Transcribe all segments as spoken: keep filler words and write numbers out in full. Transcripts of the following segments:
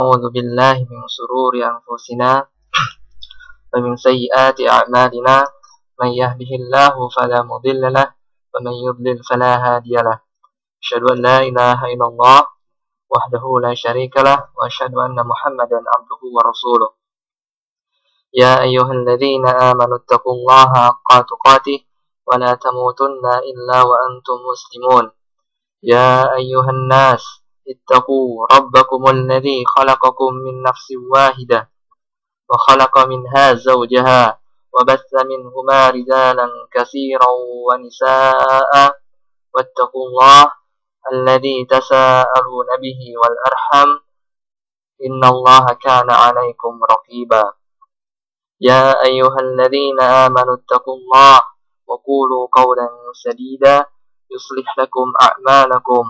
أعوذ بالله من شرور أنفسنا ومن سيئات أعمالنا من يهده الله فلا مضل له ومن يضلل فلا هادي له أشهد أن لا إله إلا الله وحده لا شريك له وأشهد أن محمدا عبده ورسوله يا أيها الذين آمنوا اتقوا الله حق تقاته ولا تموتن إلا وأنتم مسلمون يا أيها الناس اتقوا ربكم الذي خلقكم من نفس واحدة وخلق منها زوجها وبث منهما رجالا كثيرا ونساء واتقوا الله الذي تساءلون به والأرحم إن الله كان عليكم رقيبا يا أيها الذين آمنوا اتقوا الله وقولوا قولا سديدا يصلح لكم أعمالكم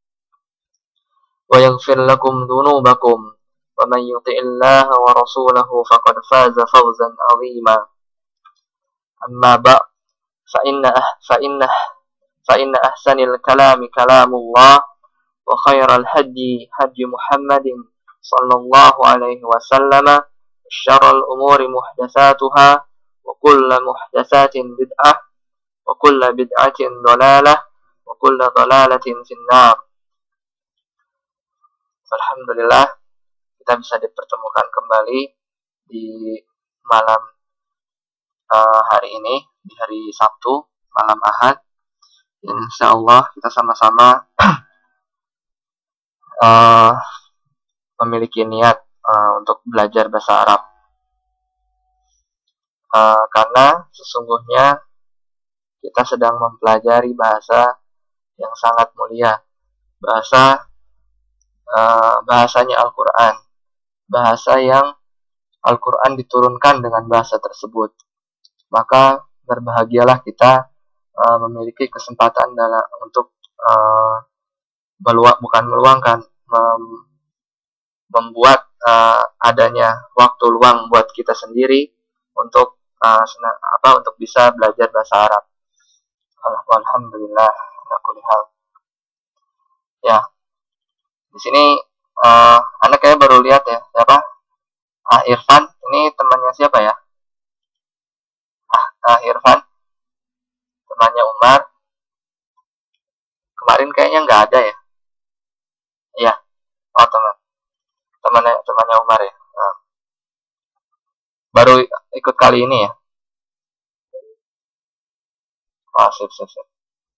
ويغفر لكم ذنوبكم ومن يطع الله ورسوله فقد فاز فوزا عظيما أما بعد فإن فإن فإن أحسن الكلام كلام الله وخير الهدي هدي محمد صلى الله عليه وسلم شر الأمور محدثاتها وكل محدثات بدعة وكل بدعة ضلالة وكل ضلالة في النار. Alhamdulillah kita bisa dipertemukan kembali di malam uh, hari ini, di hari Sabtu, malam Ahad. Insyaallah kita sama-sama uh, memiliki niat uh, untuk belajar bahasa Arab. Uh, karena sesungguhnya kita sedang mempelajari bahasa yang sangat mulia, bahasa uh, bahasanya Al-Quran, bahasa yang Al-Quran diturunkan dengan bahasa tersebut. Maka berbahagialah kita uh, memiliki kesempatan dalam untuk uh, meluang, bukan meluangkan, mem, membuat uh, adanya waktu luang buat kita sendiri untuk uh, sena, apa untuk bisa belajar bahasa Arab. Alhamdulillah, ala kulli hal. Ya, di sini uh, anak kayaknya baru lihat ya, siapa? Ah Irfan, ini temannya siapa ya? Ah, ah Irfan, temannya Umar. Kemarin kayaknya nggak ada ya? Iya, oh teman, temannya temannya Umar ya. Nah, baru ikut kali ini ya? Oh, sip, sip, sip.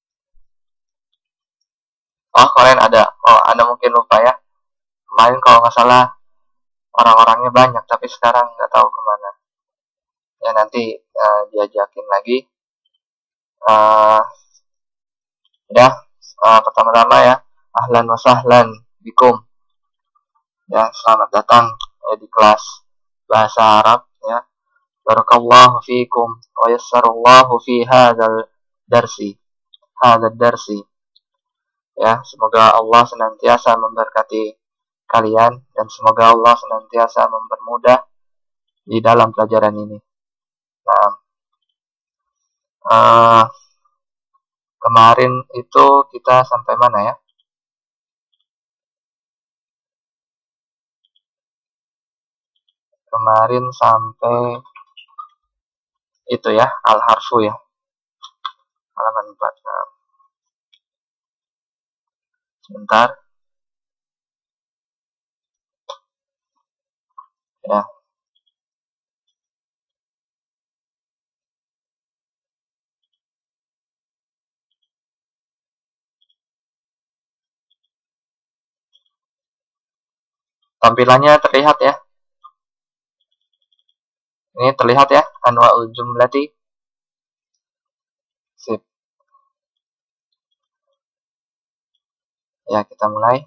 Oh, kalian ada. Oh, Anda mungkin lupa ya. Kemarin kalau nggak salah orang-orangnya banyak, tapi sekarang nggak tahu kemana. Ya, nanti uh, diajakin lagi. Uh, ya, uh, pertama-tama ya. Ahlan wa sahlan bikum. Ya, selamat datang ya, di kelas bahasa Arab ya. Barakallahu fiikum wa yassarallahu fi hadzal darsi. Hadzal darsi. Ya, semoga Allah senantiasa memberkati kalian dan semoga Allah senantiasa mempermudah di dalam pelajaran ini. Nah, uh, kemarin itu kita sampai mana ya? Kemarin sampai itu ya, al-harfu ya, halaman empat. Nah, sebentar ya. Tampilannya terlihat ya. Ini terlihat ya, anwa'ul jumlati. Sip. Ya, kita mulai.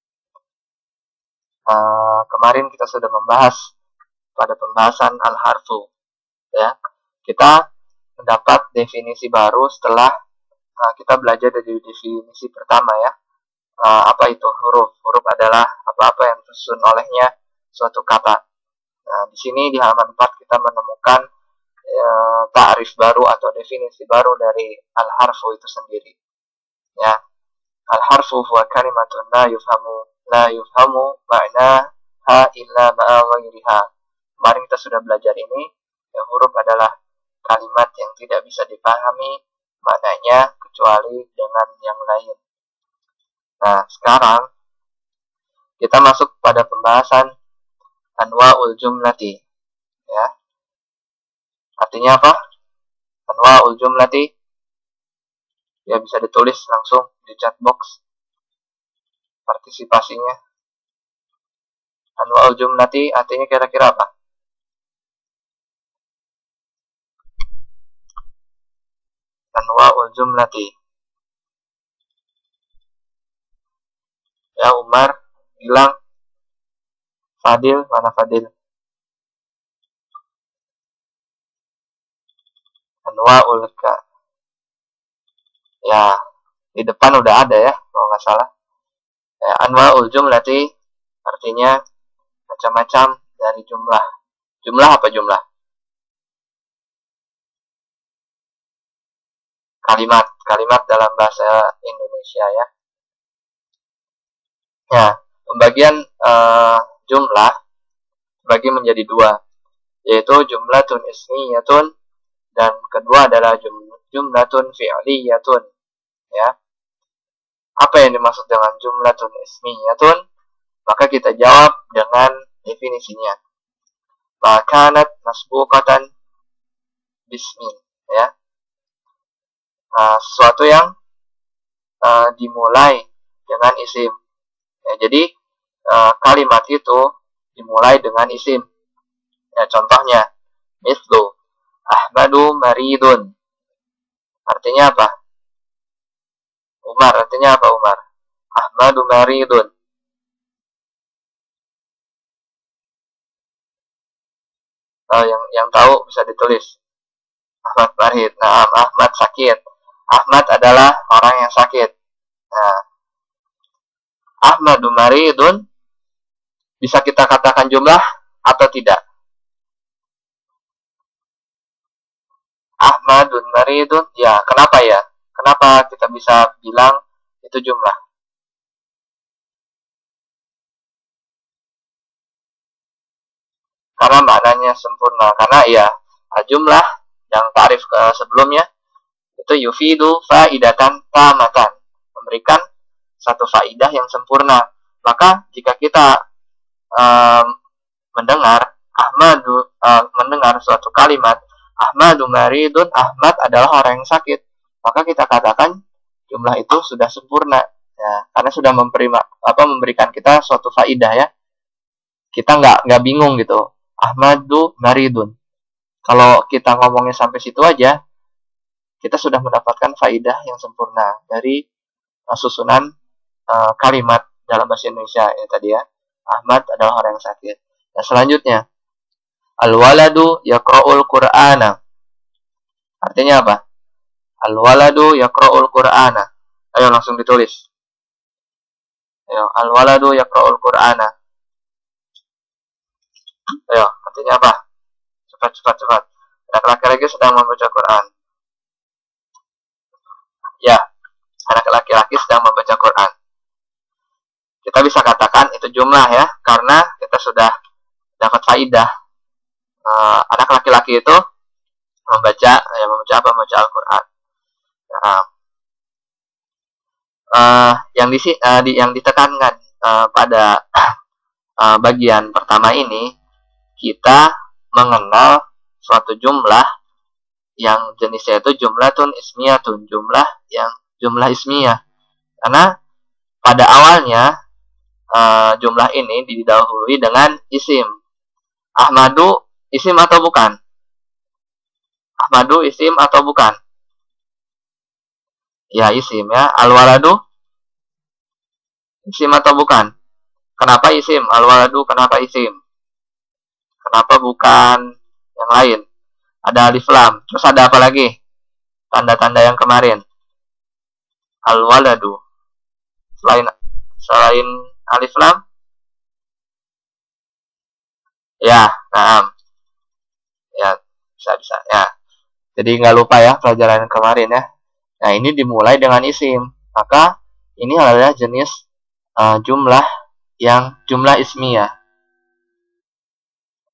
Uh, kemarin kita sudah membahas pada pembahasan al-harfu. Ya, kita mendapat definisi baru setelah uh, kita belajar dari definisi pertama ya. Uh, apa itu huruf? Huruf adalah apa-apa yang tersusun olehnya suatu kata. Nah, di sini di halaman empat kita menemukan uh, ta'rif baru atau definisi baru dari al-harfu itu sendiri. Ya, al-harfu huwa kalimatun la yufhamu la yufhamu ma'na ha illa ma'a ghairiha. Kemarin kita sudah belajar ini, ya, huruf adalah kalimat yang tidak bisa dipahami maknanya kecuali dengan yang lain. Nah, sekarang kita masuk pada pembahasan anwa'ul jumlati, ya. Artinya apa? Anwa'ul jumlati, ya, bisa ditulis langsung di chat box partisipasinya. Anwa'ul jumlati artinya kira-kira apa? Anwa'ul jumlati. Ya, Umar, Gilang, Fadil, mana Fadil? Anwa'ul ka. Ya, di depan udah ada ya, kalau nggak salah. Ya, anwa'ul jumlati artinya macam-macam dari jumlah. Jumlah apa jumlah? Kalimat, kalimat dalam bahasa Indonesia, ya. Ya, pembagian uh, jumlah bagi menjadi dua, yaitu jumlatun ismiyatun dan kedua adalah jum, jumlatun fi'liyatun, ya. Apa yang dimaksud dengan jumlatun ismiyatun? Maka kita jawab dengan definisinya. Makanat masbuqatan bismin, ya. Uh, sesuatu yang uh, dimulai dengan isim. Ya, jadi uh, kalimat itu dimulai dengan isim. Ya, contohnya, mislu Ahmadu maridun. Artinya apa? Umar, artinya apa Umar? Ahmadu maridun. Oh, yang yang tahu bisa ditulis. Ahmad marid. Nah, Ahmad sakit. Ahmad adalah orang yang sakit. Nah, Ahmadu maridun bisa kita katakan jumlah atau tidak? Ahmadun maridun, ya, kenapa ya? Kenapa kita bisa bilang itu jumlah? Karena maknanya sempurna. Karena ya, jumlah yang tarif ke sebelumnya itu yufidu faidatan tamatan, memberikan satu faidah yang sempurna. Maka jika kita um, mendengar Ahmadu uh, mendengar suatu kalimat Ahmadu maridun, Ahmad adalah orang yang sakit, maka kita katakan jumlah itu sudah sempurna, ya, karena sudah memberi apa memberikan kita suatu faidah, ya. Kita nggak nggak bingung gitu. Ahmadu maridun. Kalau kita ngomongnya sampai situ aja, kita sudah mendapatkan faidah yang sempurna dari uh, susunan uh, kalimat dalam bahasa Indonesia, ya, tadi, ya. Ahmad adalah orang yang sakit. Nah, selanjutnya, al-waladu yaqra'ul Qur'ana. Artinya apa? Al-waladu yaqra'ul Qur'ana. Ayo langsung ditulis. Ayo, al-waladu yaqra'ul Qur'ana. Ayo, artinya apa? Cepat, cepat, cepat. Anak laki-laki sedang membaca Quran. Ya, anak laki-laki sedang membaca Quran. Kita bisa katakan itu jumlah, ya, karena kita sudah dapat faidah. Uh, anak laki-laki itu membaca, ya, membaca apa? Membaca Al-Quran. Nah, uh, yang, di, uh, di, yang ditekankan uh, pada uh, bagian pertama ini, kita mengenal suatu jumlah yang jenisnya itu jumlatun ismiyatun, jumlah yang jumlah ismiyah. Karena pada awalnya uh, jumlah ini didahului dengan isim. Ahmadu isim atau bukan? Ahmadu isim atau bukan? Ya, isim, ya. Al-waladu isim atau bukan? Kenapa isim? Al-waladu kenapa isim? Kenapa bukan yang lain? Ada alif lam. Terus ada apa lagi? Tanda-tanda yang kemarin. Al-waladu. Selain selain alif lam? Ya, naam. Ya, bisa bisa, ya. Jadi nggak lupa, ya, pelajaran kemarin, ya. Nah, ini dimulai dengan isim. Maka ini adalah jenis uh, jumlah yang jumlah ismiyah.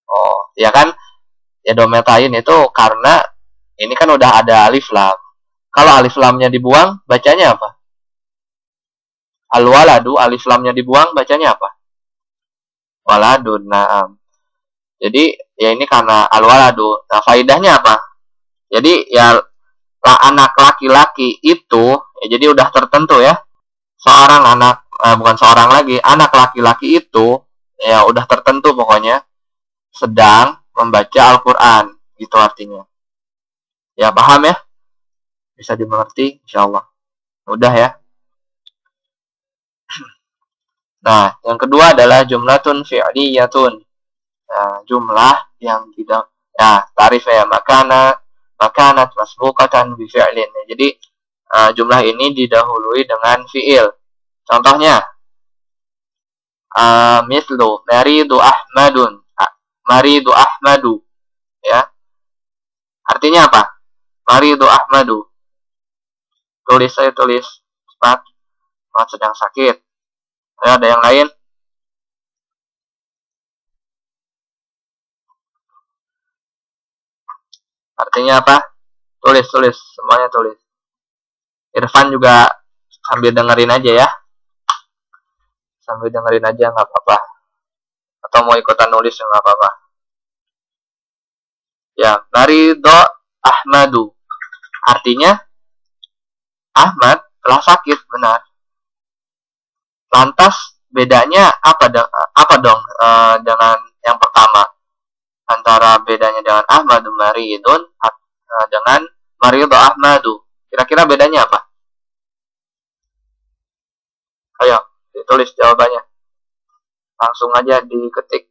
Oh, ya kan? Ya dometain itu karena ini kan udah ada alif lam. Kalau alif lamnya dibuang, bacanya apa? Al-waladu, alif lamnya dibuang, bacanya apa? Waladun. Nah, jadi ya ini karena al-waladu. Nah, faidahnya apa? Jadi ya anak laki-laki itu ya jadi udah tertentu ya. Seorang anak eh, bukan seorang lagi, anak laki-laki itu ya udah tertentu pokoknya sedang membaca Al-Qur'an gitu artinya. Ya paham ya? Bisa dimengerti insyaallah. Mudah ya. Nah, yang kedua adalah jumlatun fi'liyatun. Nah, jumlah yang tidak ya tarif ya makana makanat masbuqatan bi fi'lin. Jadi uh, jumlah ini didahului dengan fi'il. Contohnya uh, mislu maridu ahmadun. Maridu ahmadu ya. Artinya apa? Maridu ahmadu. Tulis saya tulis cepat. Mat sedang sakit. Ya, ada yang lain? Artinya apa? Tulis, tulis. Semuanya tulis. Irfan juga sambil dengerin aja ya. Sambil dengerin aja nggak apa-apa. Atau mau ikutan nulis ya nggak apa-apa. Ya, marido ahmadu. Artinya Ahmad telah sakit, benar. Lantas bedanya apa dong? Apa dong e, dengan yang pertama? Antara bedanya dengan Ahmadu maridun e, dengan marido ahmadu. Kira-kira bedanya apa? Ayo, ditulis jawabannya. Langsung aja diketik.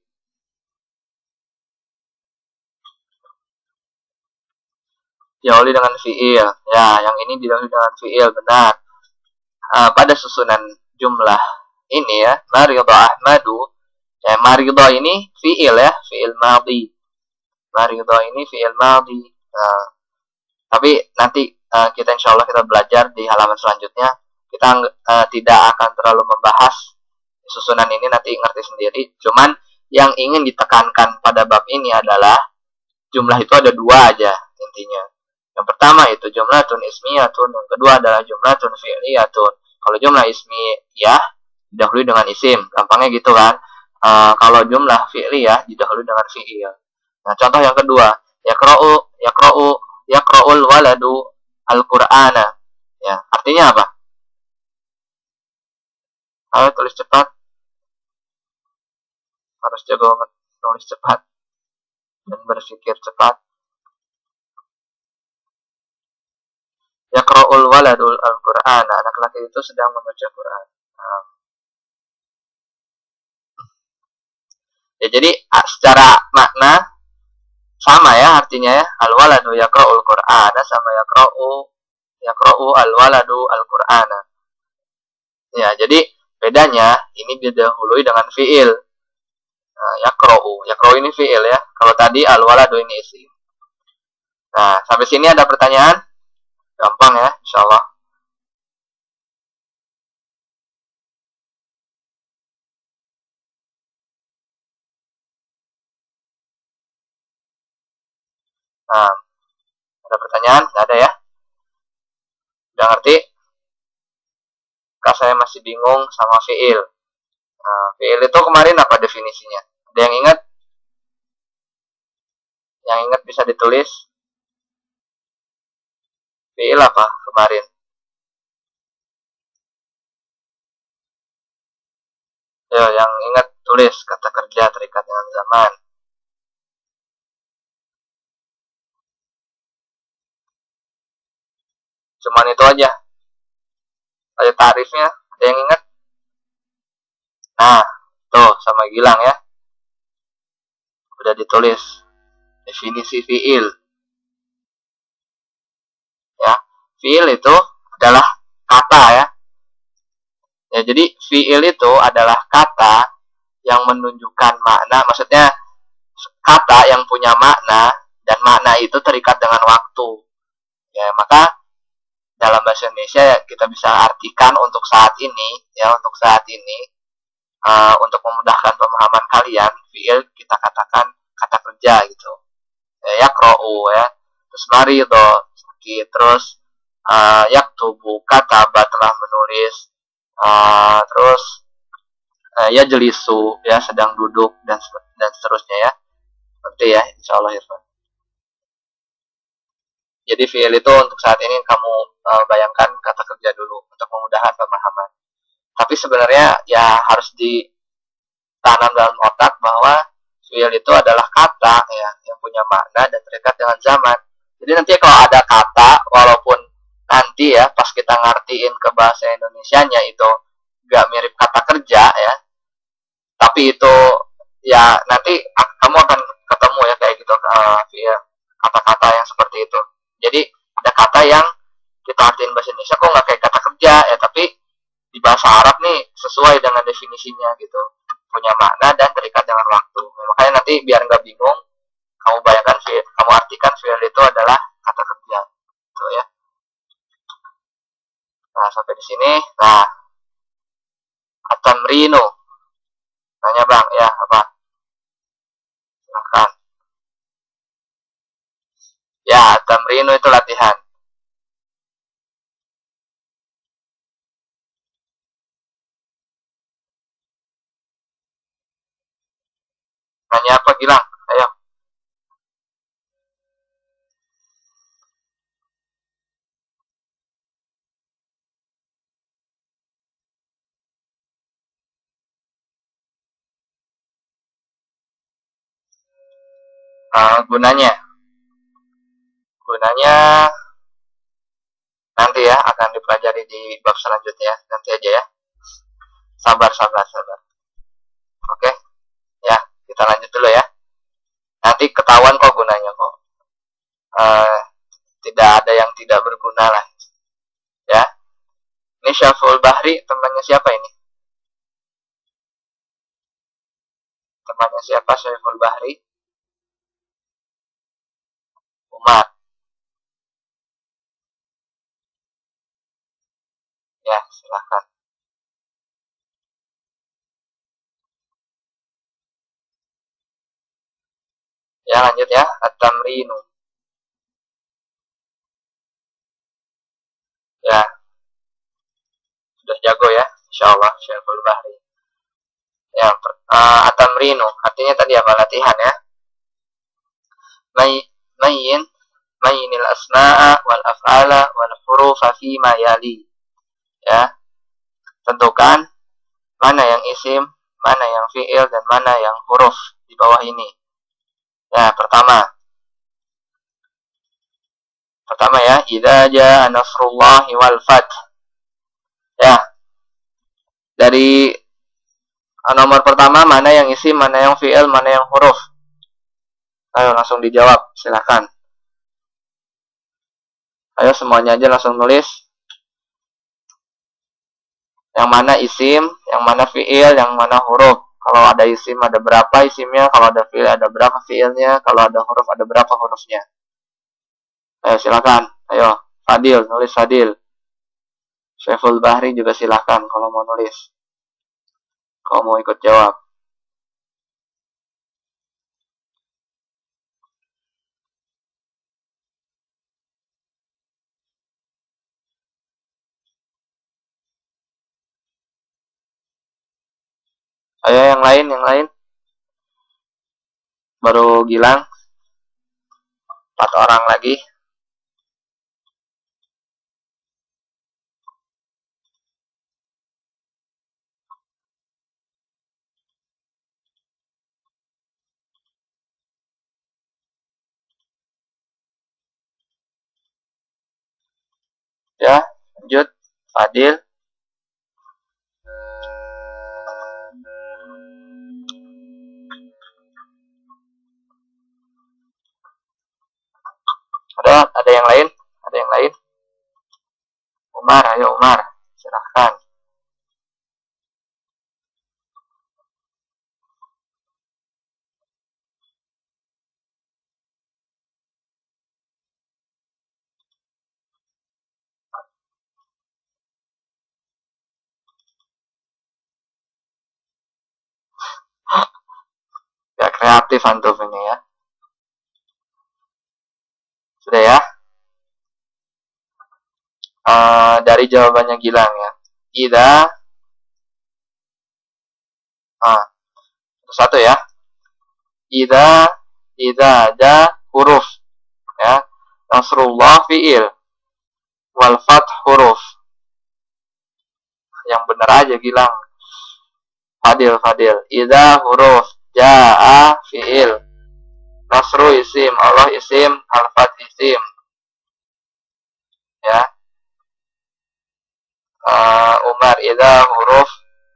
Didahului dengan fi'il. Ya, yang ini didahului dengan fi'il, benar. Uh, pada susunan jumlah ini ya, marido ahmadu. Ya, marido ini fi'il ya, fi'il madhi. Marido ini fi'il madhi. Nah, tapi nanti uh, kita insya Allah kita belajar di halaman selanjutnya. Kita uh, tidak akan terlalu membahas susunan ini, nanti ngerti sendiri. Cuman yang ingin ditekankan pada bab ini adalah jumlah itu ada dua aja intinya. Yang pertama itu jumlatun ismiyatun, yang kedua adalah jumlatun fi'liyatun. Kalau jumlah ismiyah didahului dengan isim, gampangnya gitu kan. E, kalau jumlah fi'liyah didahului dengan fi'il. Nah, contoh yang kedua, yaqra'u yaqra'u yaqra'ul waladu al-Qur'ana. Ya, artinya apa? Ayo tulis cepat. Harus jago nulis cepat dan berpikir cepat. Yaqra'ul waladul al-Qur'an. Anak laki itu sedang membaca Quran. Nah. Ya, jadi secara makna sama ya artinya ya. Al-waladu yaqra'ul Qur'ana sama yaqra'u yaqra'u al-waladu al-Qur'ana. Ya, jadi bedanya ini didahului dengan fi'il. Nah, yaqra'u. Yaqra'u ini fi'il ya. Kalau tadi al-waladu ini isim. Nah, sampai sini ada pertanyaan? Gampang ya, insyaallah. Nah, ada pertanyaan? Nggak ada ya? Udah ngerti? Kak saya masih bingung sama fi'il. Nah, fi'il itu kemarin apa definisinya? Ada yang ingat? Yang ingat bisa ditulis. Fi'il apa kemarin? Yo, yang ingat tulis kata kerja terikat dengan zaman. Cuman itu aja. Ada tarifnya. Ada yang ingat? Nah, tuh sama Gilang ya. Udah ditulis definisi fi'il. Ya, fi'il itu adalah kata ya. Ya, jadi fi'il itu adalah kata yang menunjukkan makna, maksudnya kata yang punya makna dan makna itu terikat dengan waktu. Ya, maka dalam bahasa Indonesia kita bisa artikan untuk saat ini, ya untuk saat ini, uh, untuk memudahkan pemahaman kalian, fi'il kita katakan kata kerja gitu. Ya, yakro'u ya. Terus marido, sakit. Terus uh, yaktubu, kataba, telah menulis. Uh, terus uh, ya jelisu, ya sedang duduk, dan dan seterusnya ya. Nanti ya, insya Allah Irfan. Jadi fiil itu untuk saat ini kamu uh, bayangkan kata kerja dulu untuk memudahkan pemahaman. Tapi sebenarnya ya harus ditanam dalam otak bahwa fiil itu adalah kata ya yang punya makna dan terikat dengan zaman. Jadi nanti kalau ada kata, walaupun nanti ya pas kita ngertiin ke bahasa Indonesianya itu gak mirip kata kerja ya, tapi itu ya nanti kamu akan ketemu ya kayak gitu uh, fiil kata-kata yang seperti itu. Jadi ada kata yang kita artiin bahasa Indonesia kok nggak kayak kata kerja ya, tapi di bahasa Arab nih sesuai dengan definisinya gitu, punya makna dan terikat dengan waktu. Makanya nanti biar nggak bingung, kamu bayangkan fiil, kamu artikan fiil itu adalah kata kerja, gitu ya. Nah sampai di sini, nah atamrinu, nanya bang ya apa? Silahkan. Ya atamrinu itu latihan. Nanya apa Gilang? Ayo. Uh, gunanya, gunanya nanti ya akan dipelajari di bab selanjutnya. Nanti aja ya. Sabar, sabar, sabar. Oke, ya kita lanjut dulu ya. Nanti ketahuan kok gunanya kok. Uh, tidak ada yang tidak berguna lah. Ya. Ini Syaful Bahri, temannya siapa ini? Temannya siapa Syaful Bahri? Umar. Ya, silahkan. Ya, lanjut ya. At-tamrinu. Ya, sudah jago ya. Insyaallah Syaful Bahri. Ya, uh, at-tamrinu. Artinya tadi apa? Latihan ya. May, mayin, mayinil asma'a wal af'ala wal hurufa fi ma yali. Ya, tentukan mana yang isim, mana yang fi'il, dan mana yang huruf di bawah ini. Ya, pertama. Pertama ya, idza jaa nasrullahi wal fath. Ya. Dari nomor pertama mana yang isim, mana yang fi'il, mana yang huruf. Ayo langsung dijawab, silakan. Ayo semuanya aja langsung nulis. Yang mana isim, yang mana fi'il, yang mana huruf. Kalau ada isim ada berapa isimnya, kalau ada fi'il ada berapa fi'ilnya, kalau ada huruf ada berapa hurufnya. Ayo silakan. Ayo, Fadil, nulis Fadil. Syaful Bahri juga silakan kalau mau nulis. Kalau mau ikut jawab. Ayo yang lain, yang lain. Baru Gilang. Empat orang lagi. Ya, lanjut. Fadil. Ada, ada yang lain? Ada yang lain? Umar, ayo Umar. Silahkan. Ya kreatif antum ini ya. Sudah ya? Uh, dari jawabannya Gilang ya. Ida, ah, satu ya. Ida, ida ada huruf ya. Nasrullah fiil, wal fath huruf. Yang benar aja Gilang. Fadil, Fadil. Ida huruf, jaa fiil, nasru isim, Allah isim, al fath isim. Ya. Uh, Umar ida huruf,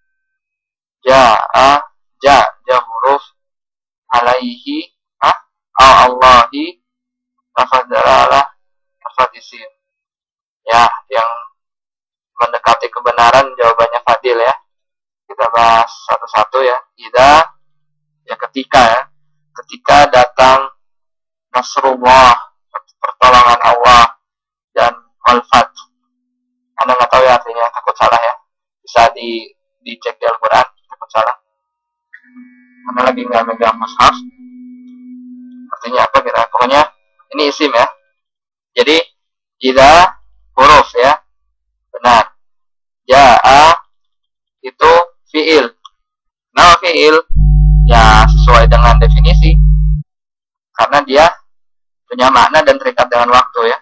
jaa, ja, ja huruf, alaihi, ah, Allahi, lafaz dalalah, lafaz isim. Ya, yang mendekati kebenaran jawabannya Fadil ya. Kita bahas satu-satu ya. Ida, ya ketika ya. Ketika datang Nasrullah, pertolongan Allah, dan wal-fath. Anda nggak tahu ya artinya, takut salah ya. Bisa di dicek di Al-Quran, takut salah. Anda lagi nggak megang mushaf. Artinya apa kira? Pokoknya ini isim ya. Jadi ida huruf ya. Benar. Ja'a itu fiil. Nama fiil ya sesuai dengan definisi. Karena dia punya makna dan terikat dengan waktu ya.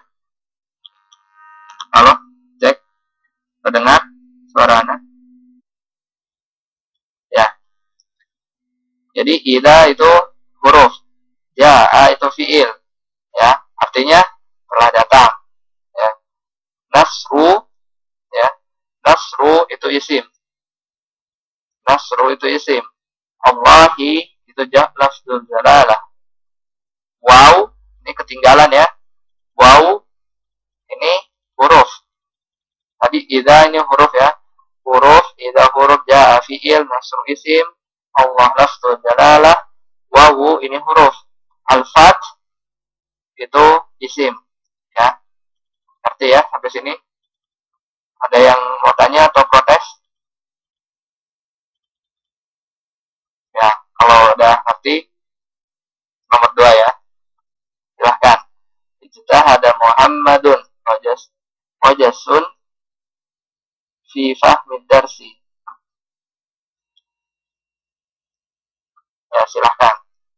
Halo, cek. Terdengar suara Anda? Ya. Jadi ida itu huruf. Ja'a itu fiil. Ya, artinya telah datang. Ya. Nasru ya. Nasru itu isim. Nasru itu isim. Allahi itu lafzul jalalah. Wow, ini ketinggalan ya. Wow, ini huruf. Tadi idza ini huruf ya. Huruf, idza huruf ja'a fi'il, nasru isim, Allah lafzul jalalah, wawu ini huruf. Al-fat itu isim. Ya. Ngerti ya sampai sini? Ada yang mau tanya atau protes? Ya, kalau udah ngerti nomor dua ya. Silahkan. Ijtahada Muhammadun wajas wajasun fi fahmid darsi. Ya, silahkan.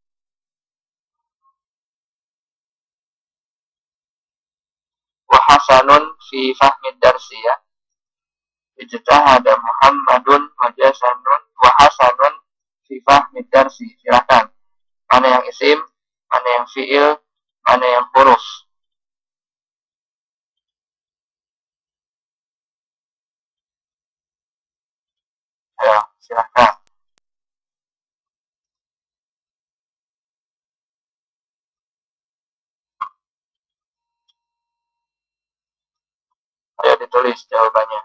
Wa hasanun fi fahmid darsi ya. Ijtahada Muhammadun wajasanun wa hasanun fi fahmid darsi. Silahkan. Mana yang isim, mana yang fiil, mana yang huruf. Ya, silahkan. Ayo ditulis jawabannya.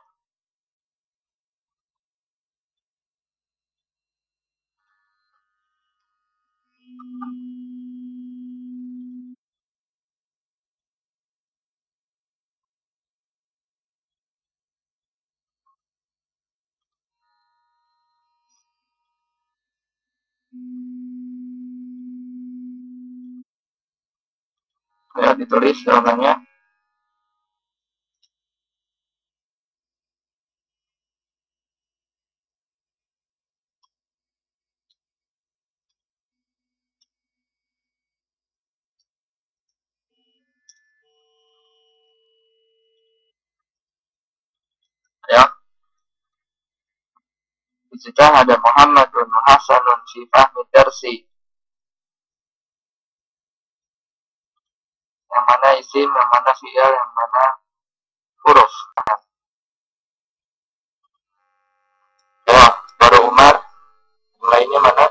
Ayo ditulis jawabannya. Ya. Ijtahada Muhammadun wa hasanun fi fahmid darsi. Yang mana isim, yang mana fi'il, yang mana huruf. Ya, baru Umar. Lainnya mana?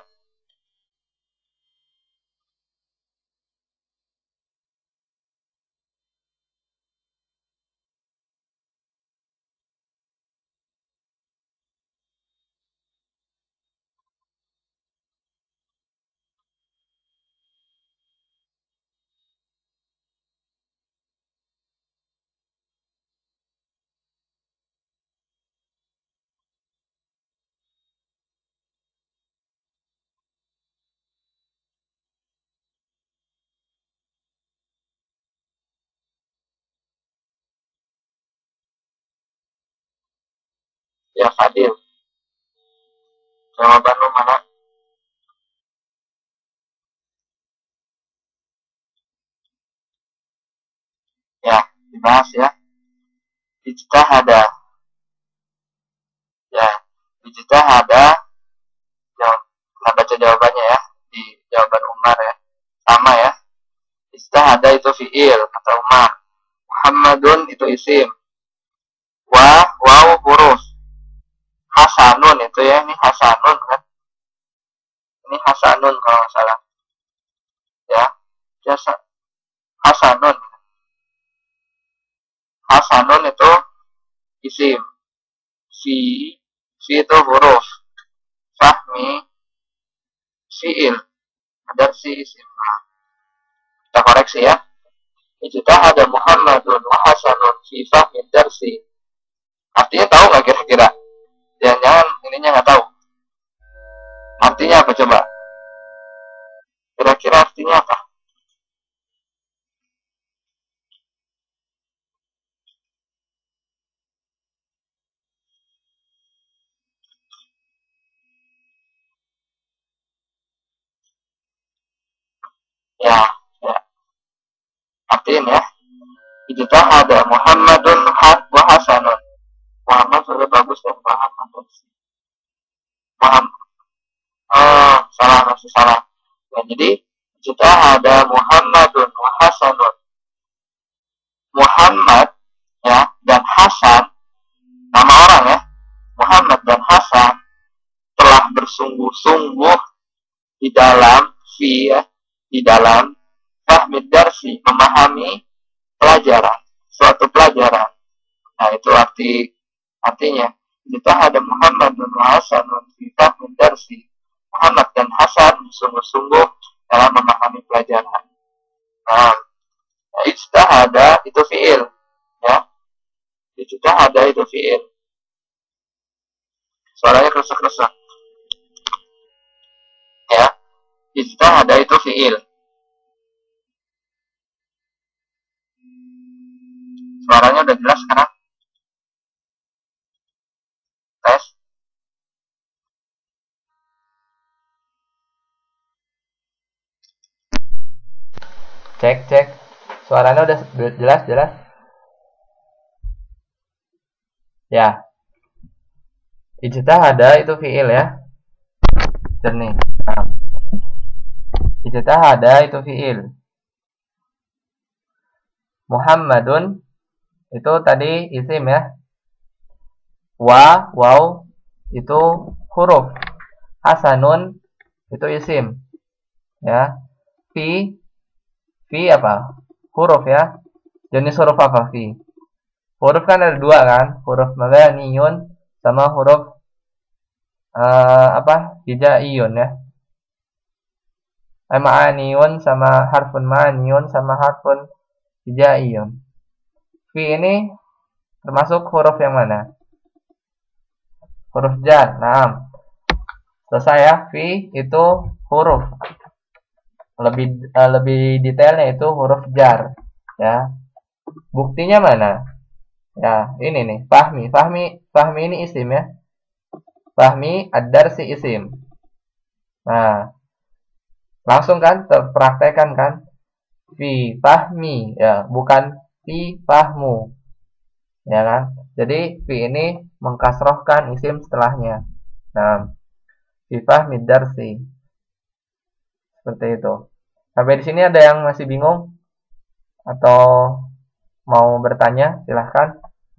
Ya, Fadil. Jawaban lu mana? Ya, dibahas ya. Ijtahada. Ya, ijtahada. Jawab, nah baca jawabannya ya. Di jawaban Umar ya. Sama ya. Ijtahada itu fi'il, kata Umar. Muhammadun itu isim. Wa, waw huruf. Hasanun itu ya, ini hasanun kan. Ini hasanun kalau nggak salah. Ya, biasa. Hasanun. Hasanun itu isim. Si, si itu huruf. Fahmi, fi'il. Ada si isim. Nah, kita koreksi ya. Ijtahada Muhammadun wa Hasanun fi fahmi darsi. Artinya tahu nggak kira-kira? Jangan-jangan ininya nggak tahu. Artinya apa coba? Kira-kira artinya apa? Ya, ya. Artiin ya. Ijtahada Muhammadun wa Hasanun. Muhammad sudah bagus dan Muhammad. Muhammad. Oh, salah masih salah. Ya, jadi ijtahada Muhammadun wa Hasanun. Muhammad ya dan Hasan, nama orang ya. Muhammad dan Hasan telah bersungguh-sungguh di dalam fi ya, di dalam fahmid darsi, memahami pelajaran, suatu pelajaran. Nah, itu arti artinya ijtahada Muhammad dan Hasan fi fahmid darsi. Muhammad dan Hasan sungguh-sungguh dalam memahami pelajaran. Nah, ijtahada itu fi'il ya. Ijtahada itu fi'il. Suaranya kresek-kresek. Ya. Ijtahada itu fi'il. Suaranya udah jelas sekarang? Tes. Cek, cek. Suaranya udah jelas, jelas? Ya. Ijtahada itu fi'il ya. Jernih. Nah. Ijtahada itu fi'il. Muhammadun itu tadi isim ya. Wa, waw itu huruf. Hasanun itu isim. Ya. Fi, fi apa? Huruf ya. Jenis huruf apa fi? Huruf kan ada dua kan? Huruf mabniyun sama huruf uh, apa? Hijaiyun ya. Eh, ma'aniyun sama harfun ma'aniyun sama harfun hijaiyun. Fi ini termasuk huruf yang mana? Huruf jar. Nah, selesai ya. Fi itu huruf. Lebih uh, lebih detailnya itu huruf jar ya. Buktinya mana? Ya, ini nih, Fahmi. Fahmi, Fahmi ini isim ya. Fahmi ad-darsi isim. Nah, langsung kan terpraktekan kan? Fi fahmi ya, bukan fi fahmu. Ya kan? Jadi fi ini mengkasrohkan isim setelahnya. Nah, fi fahmi darsi. Seperti itu. Sampai di sini ada yang masih bingung atau mau bertanya? Silahkan.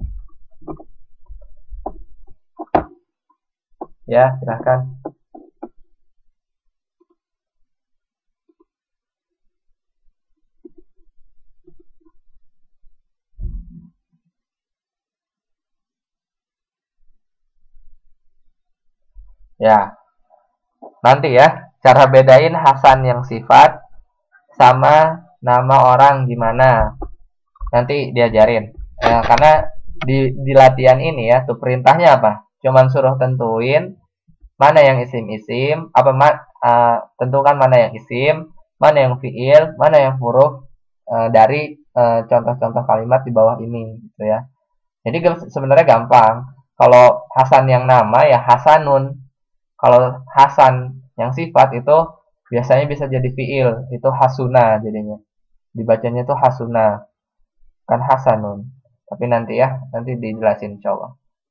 Ya, silahkan. Ya, nanti ya, cara bedain Hasan yang sifat sama nama orang gimana. Nanti diajarin. Ya, karena di, di latihan ini ya, tuh perintahnya apa? Cuman suruh tentuin mana yang isim-isim, apa uh, tentukan mana yang isim, mana yang fiil, mana yang huruf uh, dari contoh-contoh uh, kalimat di bawah ini, gitu ya. Jadi sebenarnya gampang. Kalau Hasan yang nama ya Hasanun. Kalau Hasan yang sifat itu biasanya bisa jadi fiil, itu hasuna jadinya. Dibacanya itu hasuna, kan Hasanun. Tapi nanti ya, nanti dijelasin insyaallah.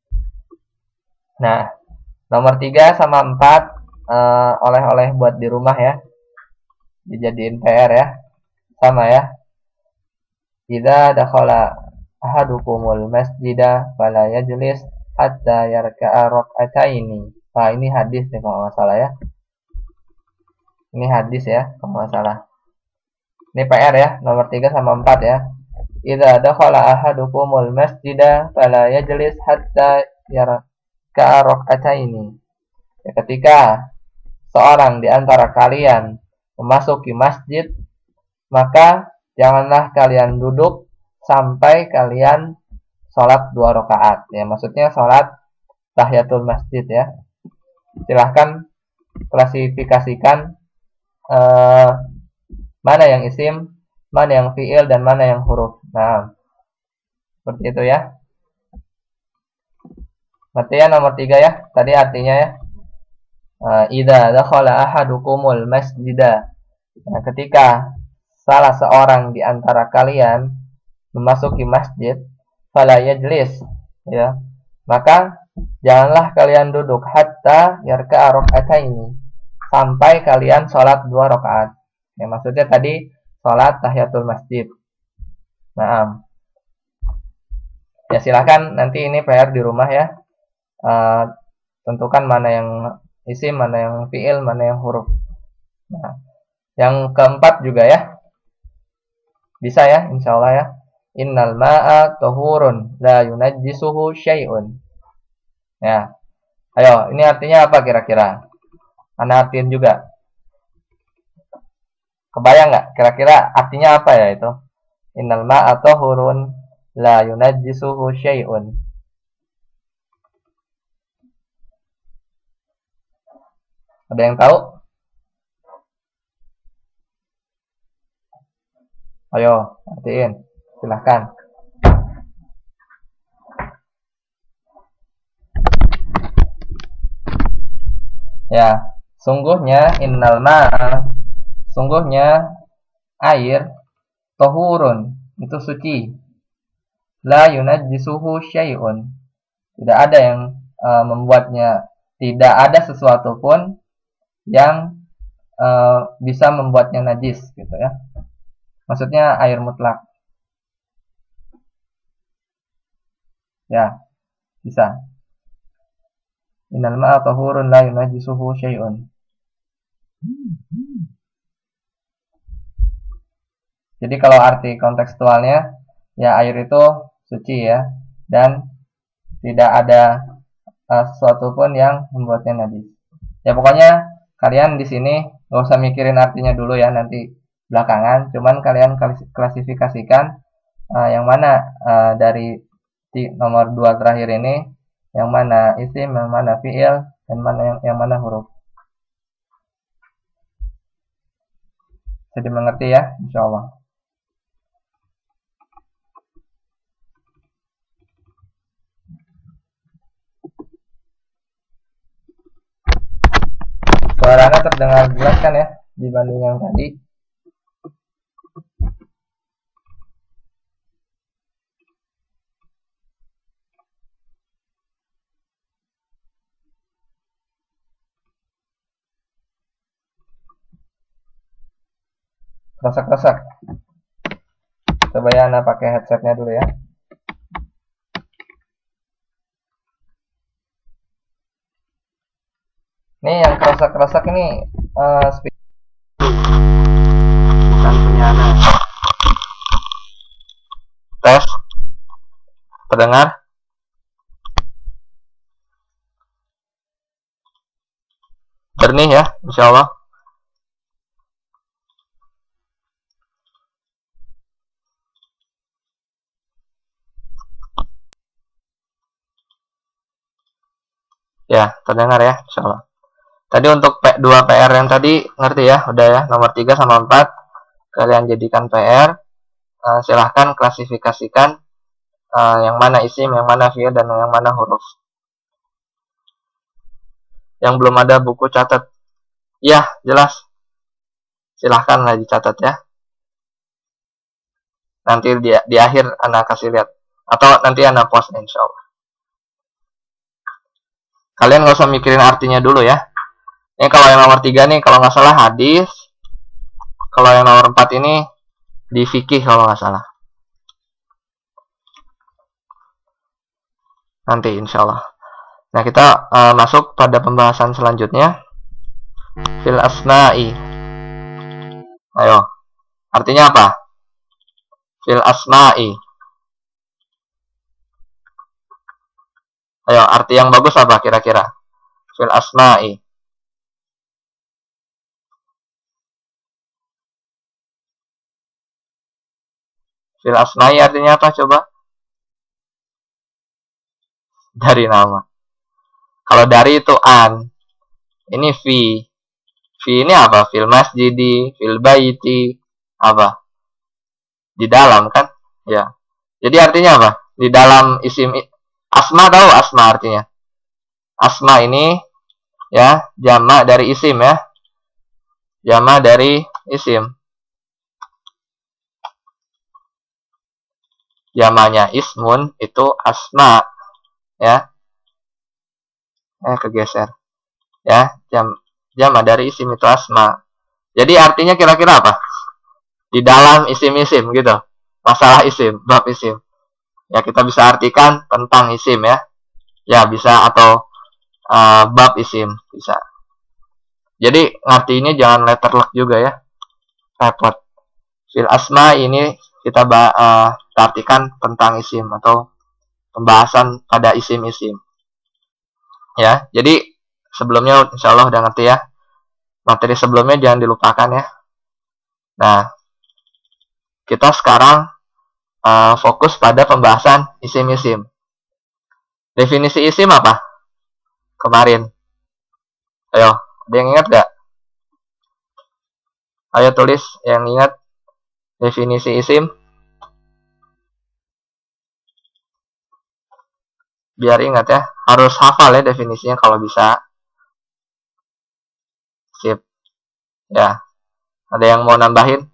Nah, nomor tiga sama empat uh, oleh-oleh buat di rumah ya. Dijadiin P R ya. Sama ya. Idza dakhala ahadukumul masjida fala yajlis hatta yarka'a rak'ataini. Wah, ini hadis nih kalau nggak salah ya. Ini hadis ya, kalau nggak salah. Ini P R ya, nomor tiga sama empat ya. Idza dakhala ahadukumul masjida fala yajlis hatta yarka'a rak'ataini. Ya, ketika seorang di antara kalian memasuki masjid, maka janganlah kalian duduk sampai kalian sholat dua rakaat. Ya, maksudnya sholat tahiyatul masjid ya. Silahkan klasifikasikan eh, mana yang isim, mana yang fiil, dan mana yang huruf. Nah, seperti itu ya. Berarti ya nomor tiga ya. Tadi artinya ya. Idza dakhala ahadukumul masjida. Nah, ketika salah seorang di antara kalian memasuki masjid, fala yajlis, ya, maka janganlah kalian duduk hatta yarka'a rak'ataini, sampai kalian sholat dua rakaat. Ya, maksudnya tadi sholat tahiyatul masjid. Nah, ya silakan nanti ini P R di rumah ya. Uh, tentukan mana yang isim, mana yang fiil, mana yang huruf. Nah, yang keempat juga ya. Bisa ya, insyaallah ya. Innal ma'a tahurun la yunajjisuhu syai'un. Ya. Ayo, ini artinya apa kira-kira? Ana artiin juga. Kebayang nggak? Kira-kira artinya apa ya itu? Innal ma'a tahurun la yunajjisuhu syai'un. Ada yang tahu? Ayo, artiin. Silahkan. Ya, sungguhnya innal ma'a, sungguhnya air, tohurun, itu suci. La yunajjisuhu syai'un. Tidak ada yang uh, membuatnya, tidak ada sesuatu pun yang uh, bisa membuatnya najis gitu ya. Maksudnya air mutlak. Ya, bisa. Innal ma'a tahurun la yunajjisuhu syai'un. Jadi kalau arti kontekstualnya, ya air itu suci ya, dan tidak ada uh, sesuatu pun yang membuatnya najis. Ya pokoknya kalian di sini nggak usah mikirin artinya dulu ya, nanti belakangan. Cuman kalian klasifikasikan uh, yang mana uh, dari nomor dua terakhir ini, yang mana isim, yang mana fiil, dan mana yang, yang mana huruf. Jadi mengerti ya, insyaallah. Suaranya terdengar jelas kan ya dibanding yang tadi. Kerosak-kerosak. Coba ya Anda pakai headsetnya dulu ya. Ini yang kerosak-kerosak ini uh, bukan punya Anda. Tes. Terdengar? Jernih ya, insyaallah. Ya, terdengar ya, insyaallah. Tadi untuk dua P R yang tadi ngerti ya, udah ya, nomor tiga sama empat kalian jadikan P R. Uh, silahkan klasifikasikan uh, yang mana isim, yang mana fiil, dan yang mana huruf. Yang belum ada buku catat. Ya, jelas. Silahkanlah dicatat ya. Nanti di, di akhir Anda kasih lihat. Atau nanti Anda post insya Allah. Kalian nggak usah mikirin artinya dulu ya. Ini kalau yang nomor tiga nih, kalau nggak salah hadis. Kalau yang nomor empat ini di fikih kalau nggak salah. Nanti insya Allah. Nah, kita uh, masuk pada pembahasan selanjutnya. Fil asma'i. Ayo. Artinya apa? Fil asma'i. Ayo, arti yang bagus apa kira-kira? Fil asma'i. Fil asma'i artinya apa coba? Dari nama. Kalau dari itu an. Ini fi. Fi ini apa? Fil masjidi, fil baiti. Apa? Di dalam kan? Ya. Jadi artinya apa? Di dalam isim asma, tahu asma artinya? Asma ini ya jamak dari isim ya. Jamak dari isim. Jamaknya ismun itu asma ya. Eh kegeser. Ya, jam jamak dari isim itu asma. Jadi artinya kira-kira apa? Di dalam isim-isim gitu. Masalah isim, bab isim. Ya kita bisa artikan tentang isim ya. Ya bisa atau uh, bab isim bisa. Jadi ngartinya jangan letterlock juga ya. Repot. Fil asma ini kita uh, artikan tentang isim atau pembahasan pada isim-isim. Ya, jadi sebelumnya insya Allah udah ngerti ya. Materi sebelumnya jangan dilupakan ya. Nah, kita sekarang uh, fokus pada pembahasan isim-isim. Definisi isim apa? Kemarin. Ayo, ada yang ingat gak? Ayo tulis yang ingat definisi isim. Biar ingat ya. Harus hafal ya definisinya kalau bisa. Sip. Ya. Ada yang mau nambahin?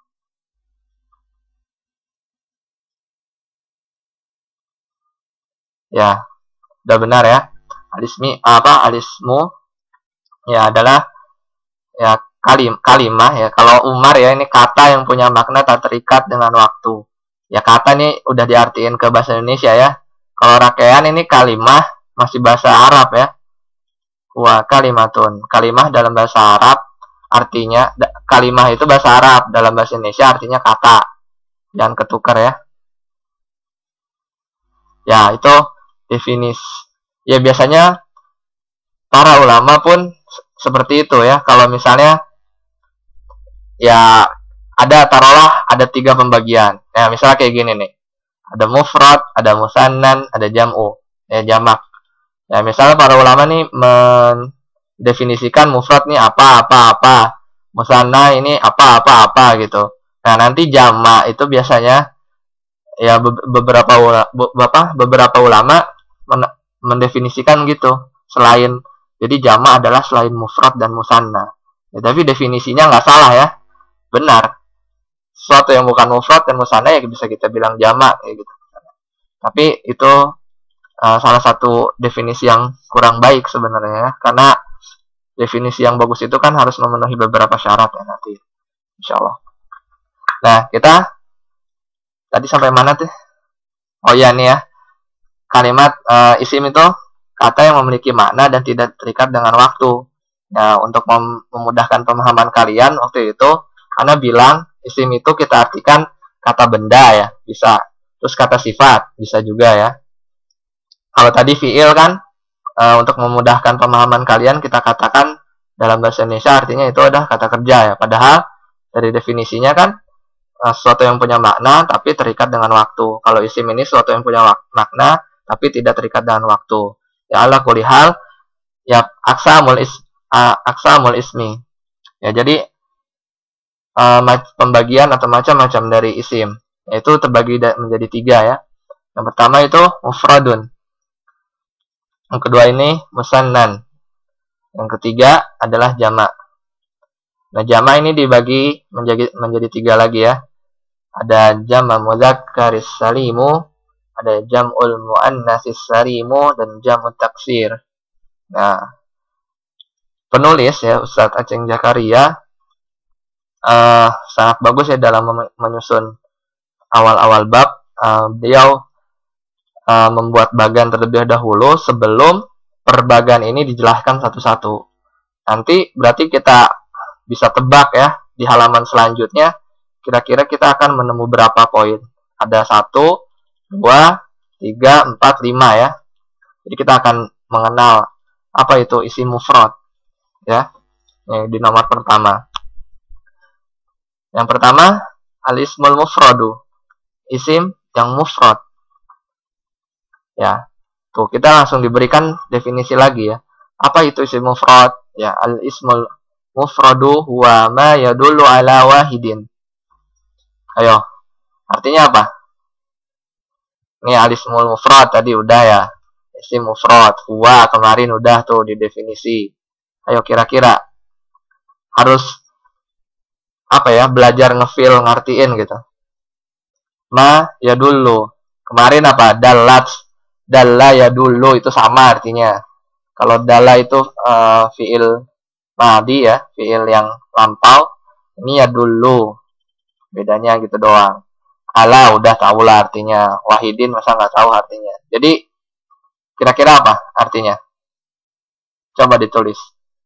Ya. Udah benar ya. Alismi apa? Alismu ya adalah ya kalim kalimah ya. Kalau Umar ya ini kata yang punya makna tak terikat dengan waktu. Ya kata nih udah diartiin ke bahasa Indonesia ya. Kalau rakean ini kalimah masih bahasa Arab ya. Wa kalimatun. Kalimah dalam bahasa Arab artinya kalimah itu bahasa Arab, dalam bahasa Indonesia artinya kata. Jangan ketukar ya. Ya, itu definisi. Ya biasanya para ulama pun seperti itu ya. Kalau misalnya ya ada taruhlah ada tiga pembagian. Ya misalnya kayak gini nih. Ada mufrad, ada musannan, ada jam'u. Ya jamak. Ya misalnya para ulama nih mendefinisikan mufrad nih apa apa apa. Musanna ini apa apa apa gitu. Nah, nanti jamak itu biasanya ya beberapa beberapa beberapa ulama mendefinisikan gitu. Selain jadi jamak adalah selain mufrad dan musanna. Ya, tapi definisinya nggak salah ya. Benar. Sesuatu yang bukan mufrad dan musanna ya bisa kita bilang jamak kayak gitu. Tapi itu uh, salah satu definisi yang kurang baik sebenarnya ya. Karena definisi yang bagus itu kan harus memenuhi beberapa syarat ya nanti. Insya Allah. Nah, kita tadi sampai mana tuh? Oh iya nih ya. Kalimat uh, isim itu kata yang memiliki makna dan tidak terikat dengan waktu. Nah, untuk mem memudahkan pemahaman kalian waktu itu, Ana bilang isim itu kita artikan kata benda ya, bisa. Terus kata sifat, bisa juga ya. Kalau tadi fi'il kan, uh, untuk memudahkan pemahaman kalian kita katakan dalam bahasa Indonesia artinya itu adalah kata kerja ya. Padahal dari definisinya kan uh, sesuatu yang punya makna tapi terikat dengan waktu. Kalau isim ini sesuatu yang punya makna tapi tidak terikat dengan waktu. Ya ala kulli hal ya aksamul is uh, aksamul ismi. Ya jadi uh, pembagian atau macam-macam dari isim yaitu terbagi menjadi tiga ya. Yang pertama itu mufradun. Yang kedua ini musannan. Yang ketiga adalah jamak. Nah, jamak ini dibagi menjadi menjadi tiga lagi ya. Ada jamak mudzakkaris salimu, ada jam'ul muannatsis salimu, dan jam'ut taksir. Nah, penulis ya Ustadz Aceng Zakaria uh, sangat bagus ya dalam menyusun awal-awal bab. Uh, beliau uh, membuat bagan terlebih dahulu sebelum perbagan ini dijelaskan satu-satu. Nanti berarti kita bisa tebak ya di halaman selanjutnya kira-kira kita akan menemu berapa poin. Ada satu, dua, tiga, empat, lima ya. Jadi kita akan mengenal apa itu isim mufrad ya. Di nomor pertama. Yang pertama, al-ismul mufradu. Isim yang mufrad. Ya. Tuh, kita langsung diberikan definisi lagi ya. Apa itu isim mufrad? Ya, al-ismul mufradu huwa ma yadullu ala wahidin. Ayo, artinya apa? Ini al-ismul mufrad tadi udah ya. Isim mufrad, huwa kemarin udah tuh di definisi. Ayo kira-kira harus apa ya, belajar ngefeel, ngartiin gitu. Ma ya dulu. Kemarin apa? Dalat. Dalla ya dulu itu sama artinya. Kalau dalla itu uh, fiil madi ya, fiil yang lampau. Ini ya dulu. Bedanya gitu doang. Ala udah tahu lah artinya. Wahidin masa nggak tahu artinya. Jadi kira-kira apa artinya? Coba ditulis.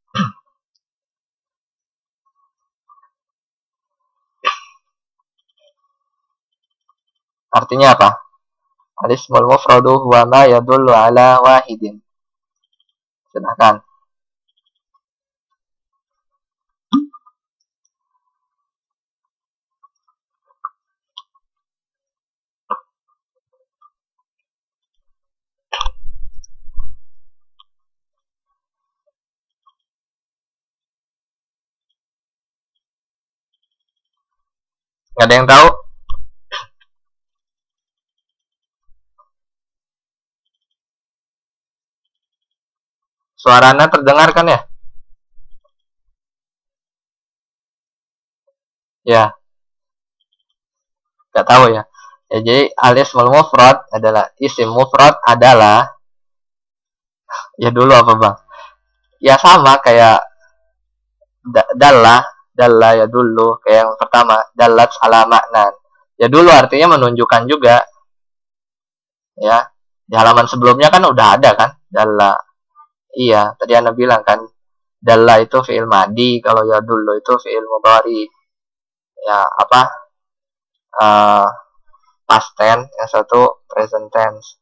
Artinya apa? Al-ismul mufradu huwa ma yadullu ala wahidin. Silakan. Nggak ada yang tahu? Suaranya terdengar kan ya? Ya. Nggak tahu ya. Ya, jadi al-ismul mufrad adalah isim mufrad adalah ya dulu apa bang? Ya sama kayak dalla, dalla ya dulu kayak yang pertama dalat ala makna. Ya dulu artinya menunjukkan juga. Ya. Di halaman sebelumnya kan udah ada kan dalla. Iya, tadi Anda bilang kan dalla itu fi'il madi, kalau ya dulu itu fi'il mudhari. Ya, apa? Uh, past tense, yang satu present tense.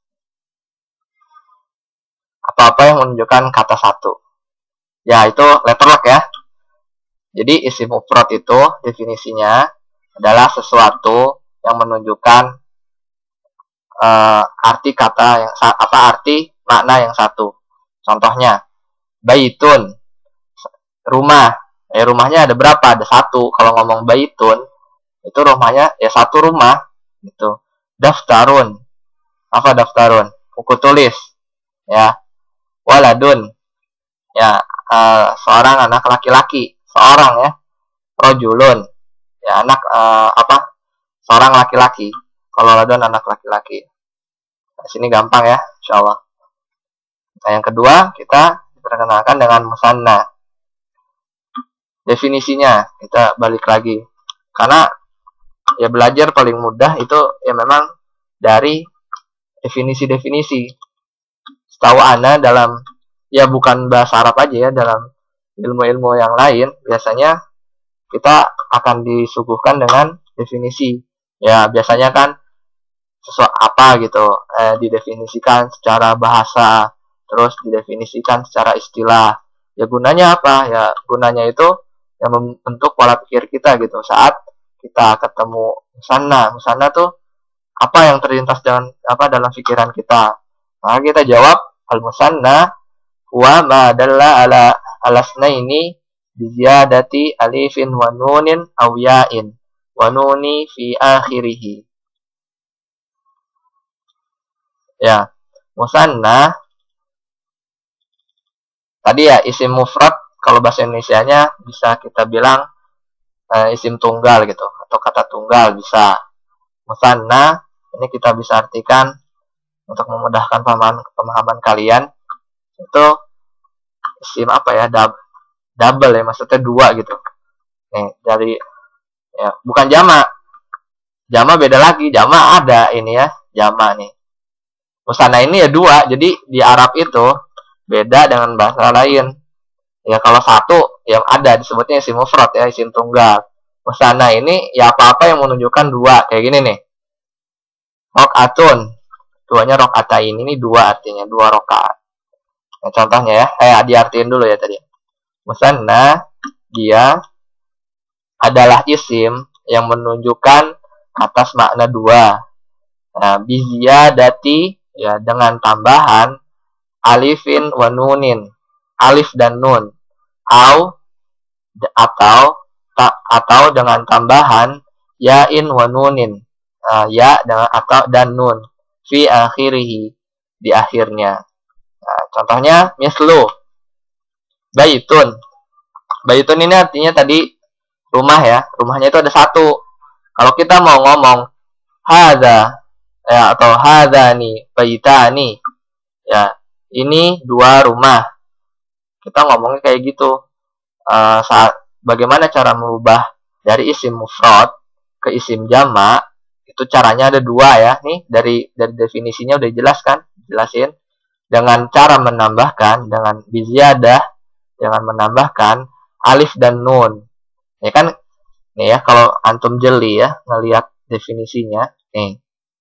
Apa-apa yang menunjukkan kata satu. Ya, itu letterlock ya. Jadi isim mufrad itu definisinya adalah sesuatu yang menunjukkan uh, arti kata yang apa arti makna yang satu. Contohnya, baitun, rumah. Eh, rumahnya ada berapa? Ada satu. Kalau ngomong baitun, itu rumahnya ya satu rumah. Gitu. Daftarun. Apa daftarun? Buku tulis. Ya. Waladun. Ya, uh, seorang anak laki-laki. Seorang ya. Rojulun. Ya, anak uh, apa? Seorang laki-laki. Kalau waladun anak laki-laki. Nah, sini gampang ya, insyaallah. Nah, yang kedua, kita diperkenalkan dengan musanna. Definisinya kita balik lagi. Karena ya belajar paling mudah itu ya memang dari definisi-definisi. Setahu Ana dalam ya bukan bahasa Arab aja ya, dalam ilmu-ilmu yang lain biasanya kita akan disuguhkan dengan definisi. Ya biasanya kan sesuatu apa gitu eh, didefinisikan secara bahasa, terus didefinisikan secara istilah. Ya gunanya apa? Ya gunanya itu yang membentuk pola pikir kita gitu. Saat kita ketemu musanna, musanna tuh apa yang terlintas dalam apa dalam pikiran kita. Maka kita jawab al-musanna wa ma dalla ala alasnaini bi ziyadati alifin wa nunin aw ya'in wa nuni fi akhirih. Ya, musanna Tadi ya isim mufrad, kalau bahasa Indonesianya bisa kita bilang uh, isim tunggal gitu, atau kata tunggal bisa. Musanna ini kita bisa artikan untuk memudahkan pemahaman pemahaman kalian, itu isim apa ya, dub, double ya, maksudnya dua gitu. Nih dari ya bukan jama, jama beda lagi, jama ada ini ya, jama nih. Musanna ini ya dua, jadi di Arab itu beda dengan bahasa lain. Ya kalau satu yang ada disebutnya isim mufrad ya, isim tunggal. Musanna ini ya apa-apa yang menunjukkan dua, kayak gini nih. Rokatun, duanya rokatain, ini dua artinya, dua rokaat. Nah, contohnya ya, eh diartiin dulu ya tadi. Musanna dia adalah isim yang menunjukkan atas makna dua. Nah, biziyadati ya dengan tambahan alifin wa nunin, alif dan nun, au atau ta, atau dengan tambahan yain wa nunin, uh, ya dengan atau dan nun fi akhirih, di akhirnya. Nah, contohnya mislu baitun. Baitun ini artinya tadi rumah ya, rumahnya itu ada satu. Kalau kita mau ngomong hadza ya, atau hadzani baitani ya, ini dua rumah, kita ngomongnya kayak gitu. Uh, saat bagaimana cara merubah dari isim mufrad ke isim jama, itu caranya ada dua ya. Nih dari dari definisinya udah jelaskan, jelasin dengan cara menambahkan dengan biziyadah, dengan menambahkan alif dan nun. Ya kan? Nih ya, kalau antum jeli ya ngelihat definisinya, nih.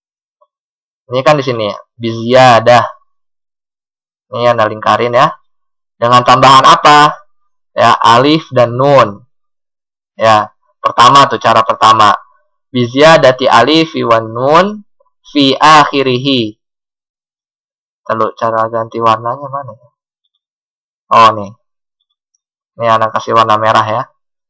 Ini kan di sini ya, biziyadah. Ini yang lingkarin ya. Dengan tambahan apa? Ya, alif dan nun. Ya, pertama tuh cara pertama. Bizyadati alifi wan nun fi akhirih. Lalu cara ganti warnanya mana ya? Oh nih. Ini anak kasih warna merah ya.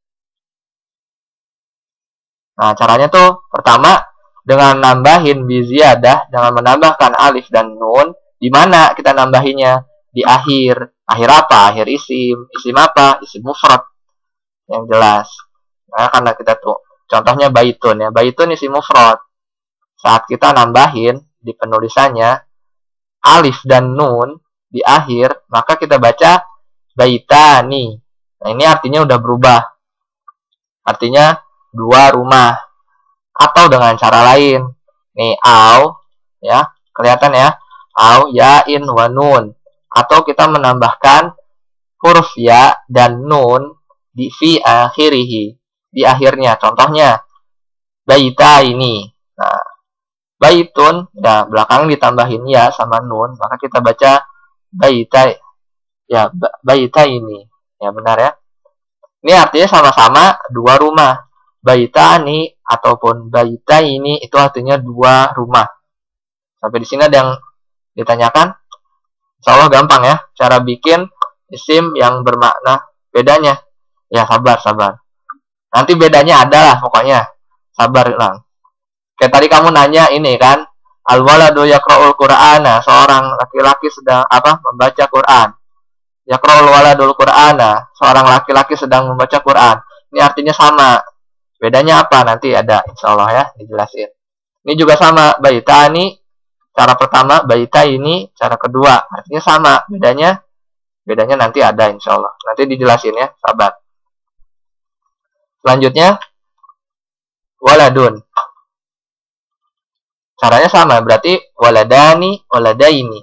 Nah, caranya tuh pertama dengan nambahin bizyadah, dengan menambahkan alif dan nun. Di mana kita nambahinnya? Di akhir. Akhir apa? Akhir isim. Isim apa? Isim mufrad. Yang jelas. Nah, karena kita tuh contohnya baitun ya. Baitun isim mufrad. Saat kita nambahin di penulisannya alif dan nun di akhir, maka kita baca baitani. Nah, ini artinya udah berubah. Artinya dua rumah. Atau dengan cara lain. Nih, au ya, kelihatan ya. Au yain wa nun. Atau kita menambahkan huruf ya dan nun di fi akhirih, di akhirnya. Contohnya baita ini. Nah, baitun, ya belakang ditambahin ya sama nun, maka kita baca baita ya, baita ini. Ya benar ya. Ini artinya sama-sama dua rumah. Baitani ataupun baita ini itu artinya dua rumah. Sampai di sini ada yang ditanyakan? Insya Allah gampang ya cara bikin isim yang bermakna bedanya. Ya sabar sabar. Nanti bedanya ada lah pokoknya. Sabar lang. Kayak tadi kamu nanya ini kan, al-waladu yaqra'ul Qur'ana, seorang laki-laki sedang apa? Membaca Quran. Yaqra'ul waladul Qur'ana, seorang laki-laki sedang membaca Quran. Ini artinya sama. Bedanya apa? Nanti ada insyaallah ya dijelasin. Ini juga sama, baitani cara pertama, baita ini cara kedua. Artinya sama. Bedanya bedanya nanti ada insyaallah. Nanti dijelasin ya, sahabat. Selanjutnya waladun. Caranya sama, berarti waladani, waladaini.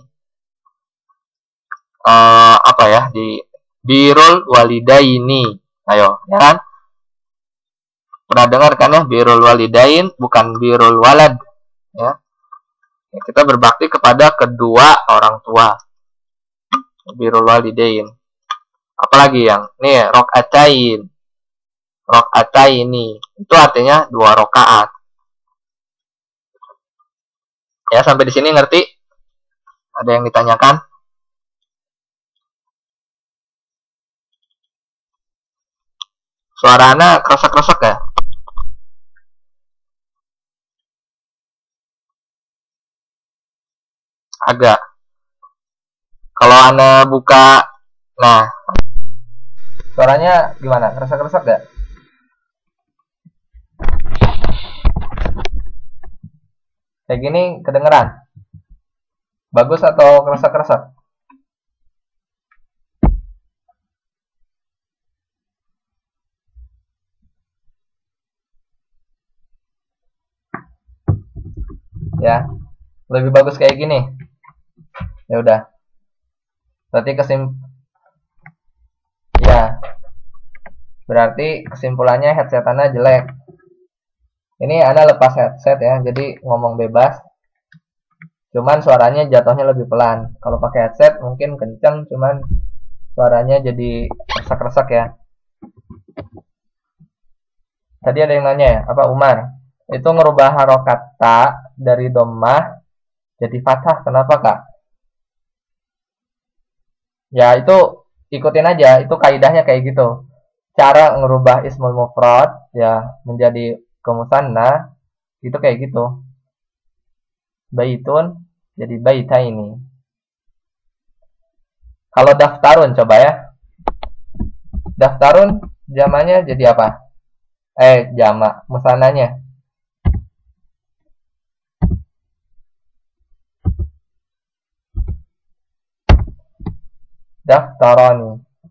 Uh, apa ya, di birul walidaini. Ayo, ya kan? Pernah dengar kan ya, birul walidain, bukan birul walad. Ya. Kita berbakti kepada kedua orang tua. Birul walidain. Apalagi yang, nih, rok'atain. Rok'ataini. Itu artinya dua rokaat. Ya, sampai di sini ngerti? Ada yang ditanyakan? Suaranya kresek-kresek ya? Agak. Kalau Anda buka Nah, suaranya gimana? Keresak-keresak gak? Kayak gini kedengeran? Bagus atau keresak-keresak? Ya, lebih bagus kayak gini. Ya udah. Berarti kesim Ya, berarti kesimpulannya headset Anda jelek. Ini Anda lepas headset ya, jadi ngomong bebas. Cuman suaranya jatuhnya lebih pelan. Kalau pakai headset mungkin kenceng, cuman suaranya jadi resak-resak ya. Tadi ada yang nanya ya, apa Umar? Itu ngerubah harokat ta dari dhammah jadi fathah. Kenapa, Kak? Ya, itu ikutin aja, itu kaidahnya kayak gitu. Cara ngerubah ismul mufrad ya menjadi ke musanna itu kayak gitu. Baitun jadi baita ini. Kalau daftarun coba ya. Daftarun jamannya jadi apa? Eh, jamak musananya. Daftaroni.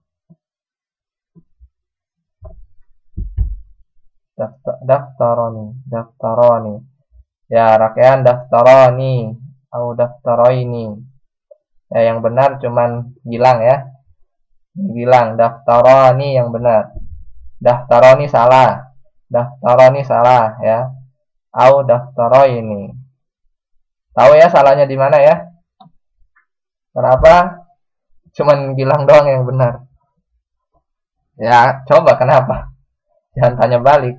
Daftaroni, daftaroni. Ya, rakyat daftaroni atau daftaroini. Ya, yang benar cuman Gilang ya. Gilang, daftaroni yang benar. Daftaroni salah. Daftaroni salah ya. Au daftaroini. Tahu ya salahnya di mana ya? Kenapa? Cuman Gilang doang yang benar. Ya, coba kenapa? Jangan tanya balik.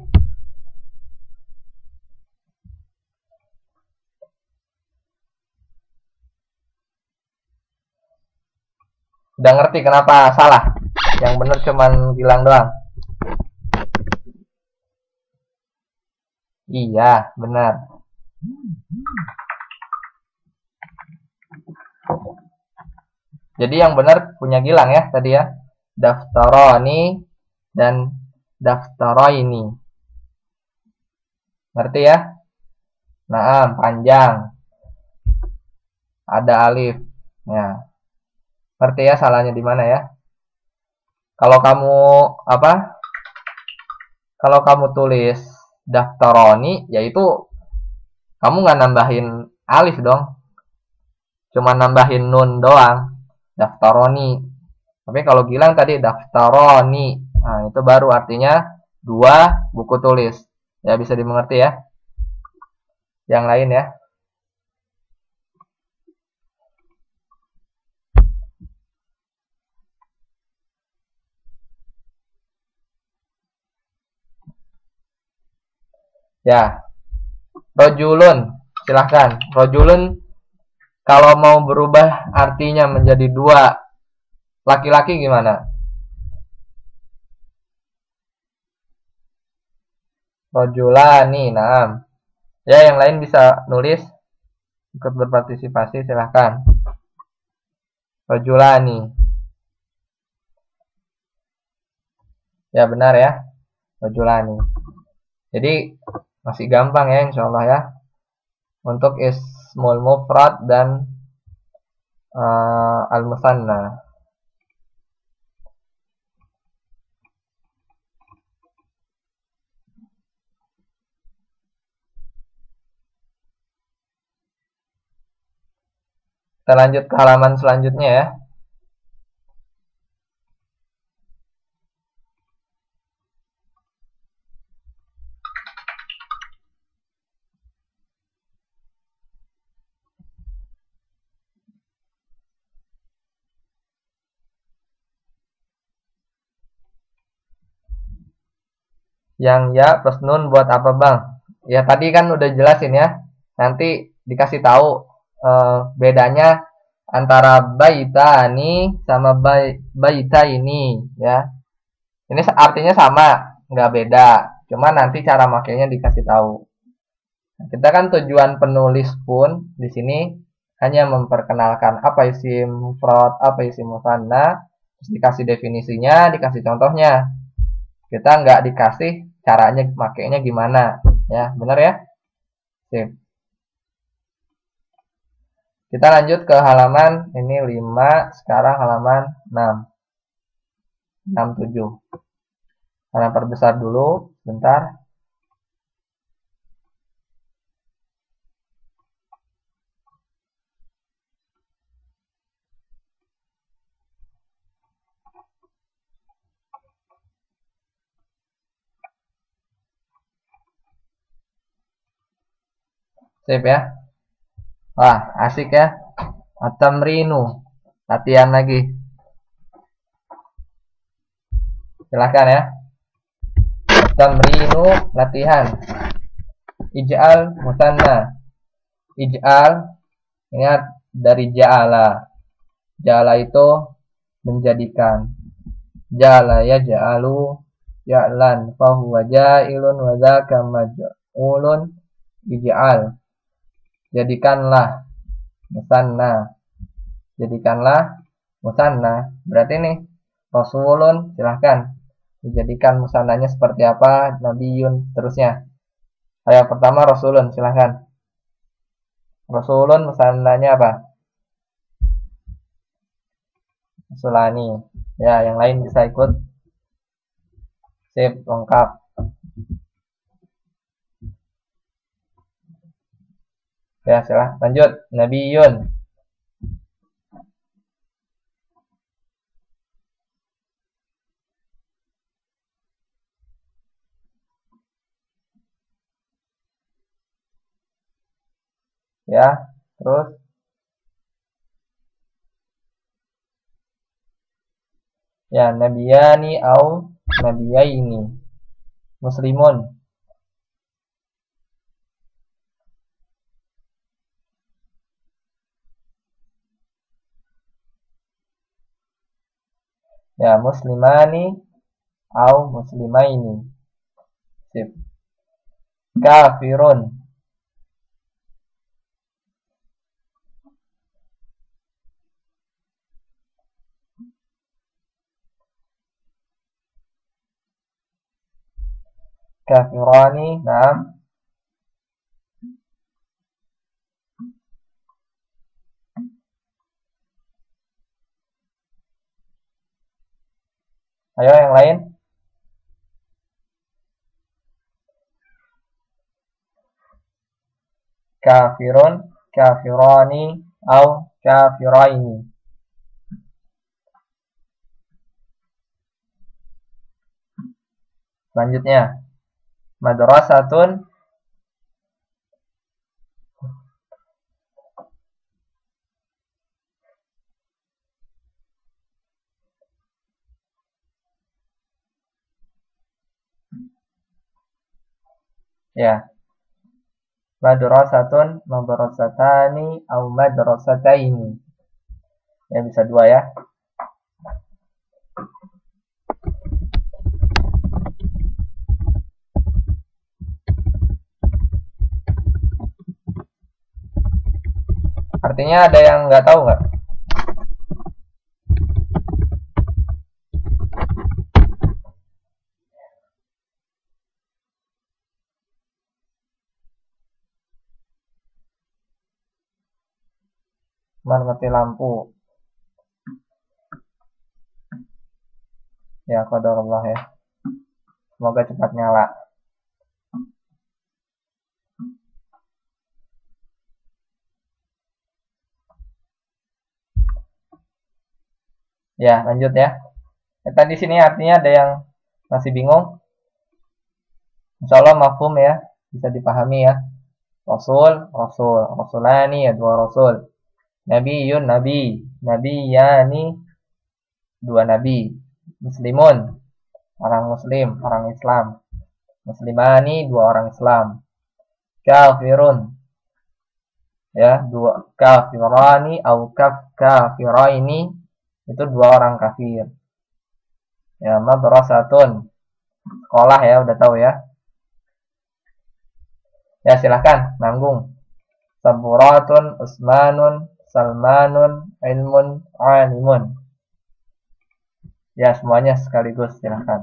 Udah ngerti kenapa salah? Yang bener cuman Gilang doang. Iya, benar. Jadi yang benar punya Gilang ya tadi ya. Daftaroni dan daftaroini. Ngerti ya? Nah, panjang. Ada alif. Ya. Ngerti ya salahnya di mana ya? Kalau kamu apa? Kalau kamu tulis daftaroni, yaitu kamu nggak nambahin alif dong. Cuma nambahin nun doang. Daftaroni. Tapi kalau Gilang tadi daftaroni. Nah, itu baru artinya dua buku tulis. Ya bisa dimengerti ya. Yang lain ya. Ya. Rojulun, silahkan. Rojulun kalau mau berubah artinya menjadi dua laki-laki gimana? Rojulani, nah. Ya, yang lain bisa nulis, ikut berpartisipasi, silahkan. Rojulani. Ya, benar ya. Rojulani. Jadi, masih gampang ya, insya Allah ya. Untuk ismul mufrad dan uh, al-musanna. Kita lanjut ke halaman selanjutnya ya. Yang ya plus nun buat apa bang? Ya tadi kan udah jelasin ya. Nanti dikasih tahu eh, bedanya antara baitani sama baita ini ya. Ini artinya sama, nggak beda. Cuma nanti cara makainya dikasih tahu. Kita kan tujuan penulis pun di sini hanya memperkenalkan apa isim mufrad, apa isim musanna, Terus dikasih definisinya, dikasih contohnya. Kita nggak dikasih caranya makainya gimana, ya benar ya. Sip. Kita lanjut ke halaman ini lima, sekarang halaman enam. enam tujuh. Halaman perbesar dulu, bentar. Sip ya. Wah, asik ya. At-tamrinu. Latihan lagi. Silahkan ya. At-tamrinu, latihan. Ij'al mutanna. Ij'al, ingat dari ja'ala. Ja'ala itu menjadikan. Ja'ala ya ja'alu ja'lan. Fahuwa ja'ilun wa dzaka maj'ulun. Ij'al. Jadikanlah musanna. Jadikanlah musanna. Berarti nih rasulun, silahkan dijadikan musannanya seperti apa, nabiyun, seterusnya. Ayo pertama rasulun, silahkan. Rasulun musannanya apa? Rasulani. Ya, yang lain bisa ikut. Sip, lengkap. Ya, silahkan lanjut. Nabiyun. Ya, terus ya, nabiyani au nabiyaini. Muslimun. Ya, muslimani au muslimaini. Sip. Kafirun. Kafirani, naam. Ayo yang lain. Kafirun, kafirani, au kafiraini. Selanjutnya, madrasatun. Ya. Madrasatun, madrasatani, au madrasataini. Ya, bisa dua ya. Artinya ada yang nggak tahu nggak? Mati lampu. Ya, qadarullah ya. Semoga cepat nyala. Ya, lanjut ya. Ya tadi sini artinya ada yang masih bingung. Insya Allah mafhum ya, bisa dipahami ya. Rasul, Rasul, Rasulani ya dua Rasul. Nabiyun, Nabi, Nabiyani dua Nabi. Muslimun, orang Muslim, orang Islam. Muslimani dua orang Islam. Kafirun, ya dua kafirani au kaf kafiraini itu dua orang kafir. Ya, madrasatun, sekolah ya, udah tahu ya. Ya, silahkan nanggung. Saburatun, Usmanun, Salmanun, ilmun, alimun. Ya, semuanya sekaligus, silahkan.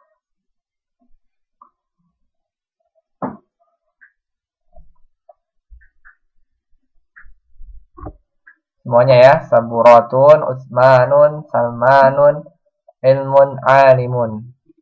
Semuanya ya, saburatun, usmanun, salmanun, ilmun, alimun.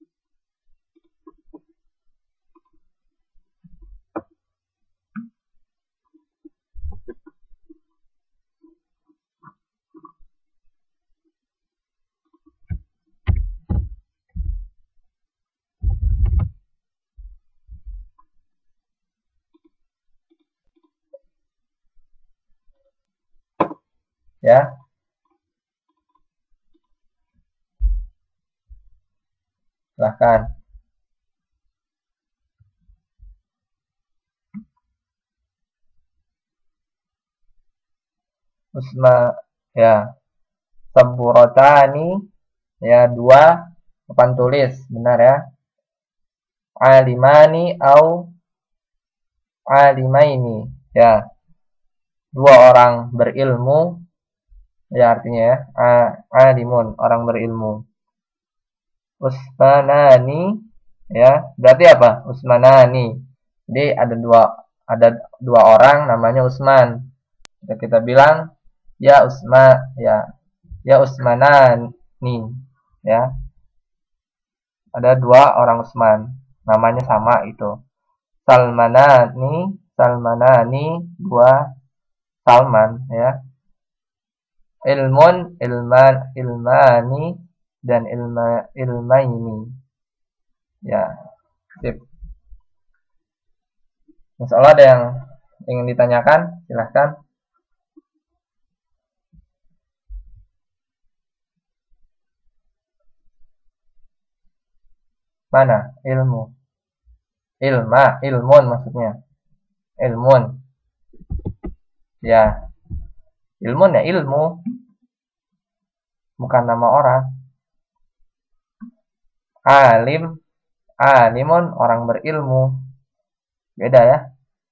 Ya, silahkan. Usma, ya, saburatani, ya, dua papan tulis, benar ya. Alimani au alimaini, ya, dua orang berilmu, ya artinya ya, alimun, orang berilmu. Usmanani, ya, berarti apa? Usmanani. Jadi ada dua ada dua orang namanya Usman. Kita, kita bilang ya Usma, ya, ya Usmanani, ya. Ada dua orang Usman, namanya sama itu. Salmanani, Salmanani, dua Salman, ya. Ilmun, ilman, ilmani, dan ilma, ilmaini. Ya, sip. Insya Allah ada yang ingin ditanyakan, silahkan. Mana? Ilmu. Ilma, ilmun maksudnya. Ilmun. Ya. Ilmun ya ilmu. Bukan nama orang. Alim, alimun, orang berilmu. Beda ya.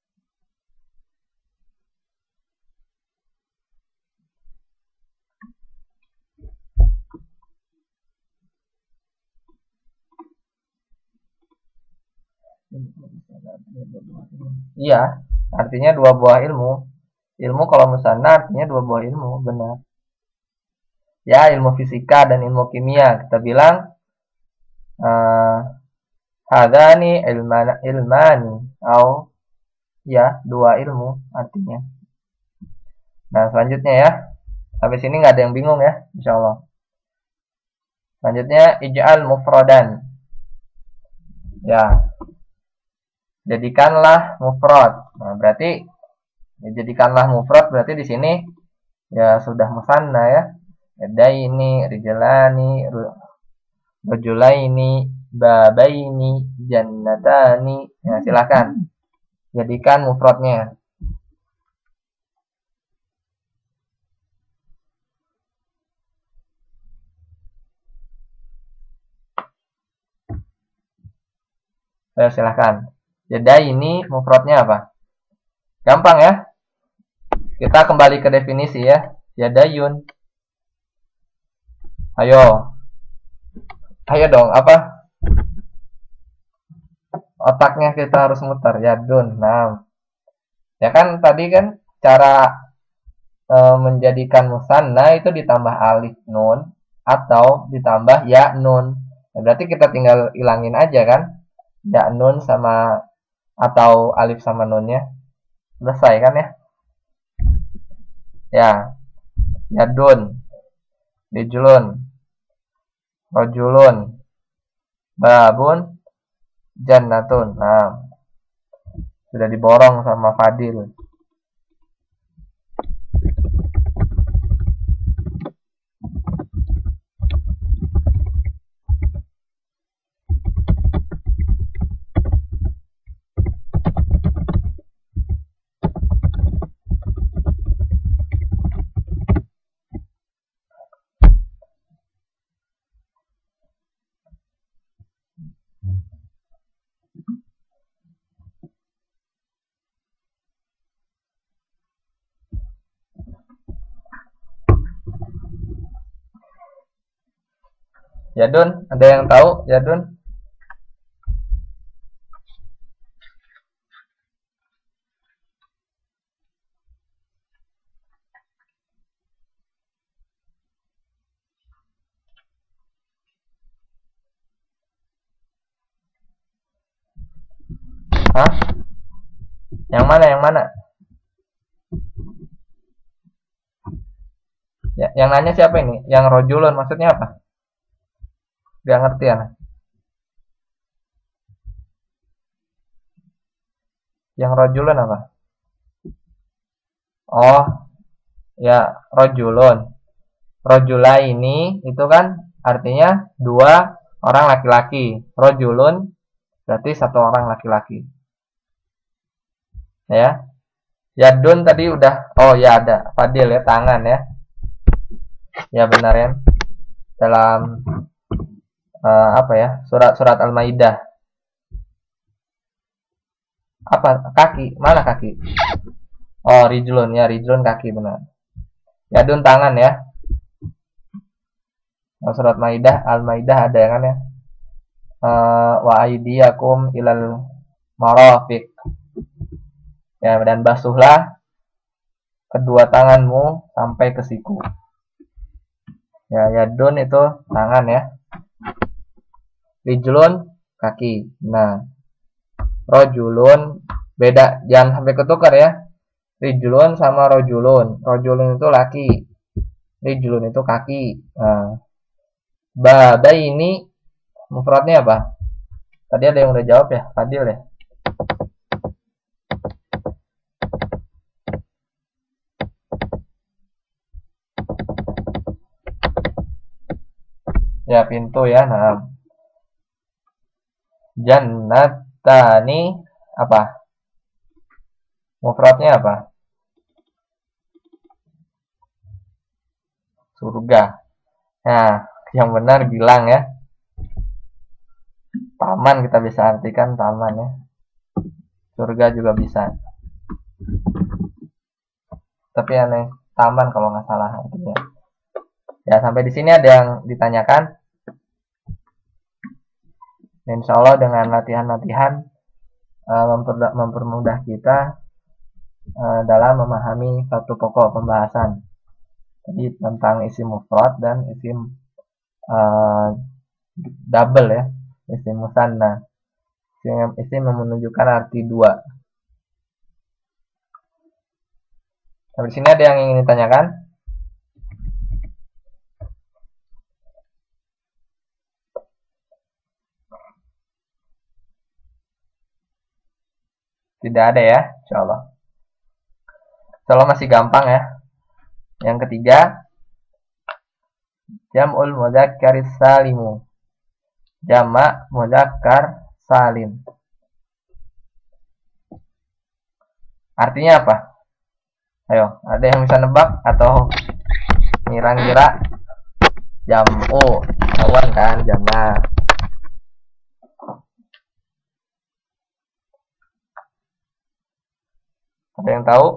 Iya, artinya dua buah ilmu. Ilmu kalau musanna artinya dua buah ilmu, benar. Ya, ilmu fisika dan ilmu kimia. Kita bilang uh, hadani ilmana, ilmani, atau ya, dua ilmu artinya. Nah, selanjutnya ya. Sampai sini nggak ada yang bingung ya, insya Allah. Selanjutnya ij'al mufradan. Ya, jadikanlah mufrad. Nah, berarti ya, jadikanlah mufrad berarti di sini ya sudah musanna ya. Yadaini, rijlani, rajulaini, babaini, jannatani. Ya, silakan. Jadikan mufradnya. Ya, silakan. Yadaini mufradnya apa? Gampang ya. Kita kembali ke definisi ya. Yadayun. Ayo. Ayo dong, apa? Otaknya kita harus muter. Yadun. Nah. Ya kan tadi kan cara e, menjadikan musanna itu ditambah alif nun atau ditambah ya nun. Nah, berarti kita tinggal ilangin aja kan? Ya nun sama atau alif sama nunnya. Selesai kan ya? Ya. Yadun. Rijlun. Rajulun. Babun. Jannatun. Nah, sudah diborong sama Fadil. Yadun, ada yang tahu? Yadun? Hah? Yang mana? Yang mana? Ya, yang nanya siapa ini? Yang rojulun maksudnya apa? Gak ngerti ya? Yang rojulun apa? Oh, ya rojulun. Rojula ini itu kan artinya dua orang laki-laki. Rojulun berarti satu orang laki-laki. Ya. Yadun tadi udah. Oh ya ada. Fadil ya, tangan ya. Ya benar ya. Dalam uh, apa ya? Surat-surat Al-Maidah. Apa? Kaki. Mana kaki? Oh, rijlun ya, rijlun kaki benar. Yadun tangan ya. Nah, surat Maidah, Al-Maidah ada yang kan ya. Uh, wa aidiyakum ilal marafiq. Ya, dan basuhlah kedua tanganmu sampai ke siku. Ya, yadun itu tangan ya. Rijlun kaki. Nah, rojulun beda, jangan sampai ketukar ya. Rijlun sama rojulun. Rojulun itu laki. Rijlun itu kaki. Nah, bada ini mufradnya apa? Tadi ada yang udah jawab ya, Fadil ya. Ya pintu ya. Nah, jannatani apa? Mufradnya apa? Surga. Nah, yang benar bilang ya. Taman kita bisa artikan taman ya. Surga juga bisa. Tapi aneh taman kalau nggak salah artinya. Ya sampai di sini ada yang ditanyakan. Insya Allah dengan latihan-latihan uh, memper mempermudah kita uh, dalam memahami satu pokok pembahasan. Jadi tentang isim mufrad dan isim uh, double ya, isim musanna. Isim, isim menunjukkan arti dua. Sampai sini ada yang ingin ditanyakan? Tidak ada ya, insya Allah. Insya Allah masih gampang ya. Yang ketiga, jam'ul mudzakkaris salimu. Jamak mudzakkar salim. Artinya apa? Ayo, ada yang bisa nebak atau ngira-ngira? Jam'u, kawan kan jamak. Ada yang tahu?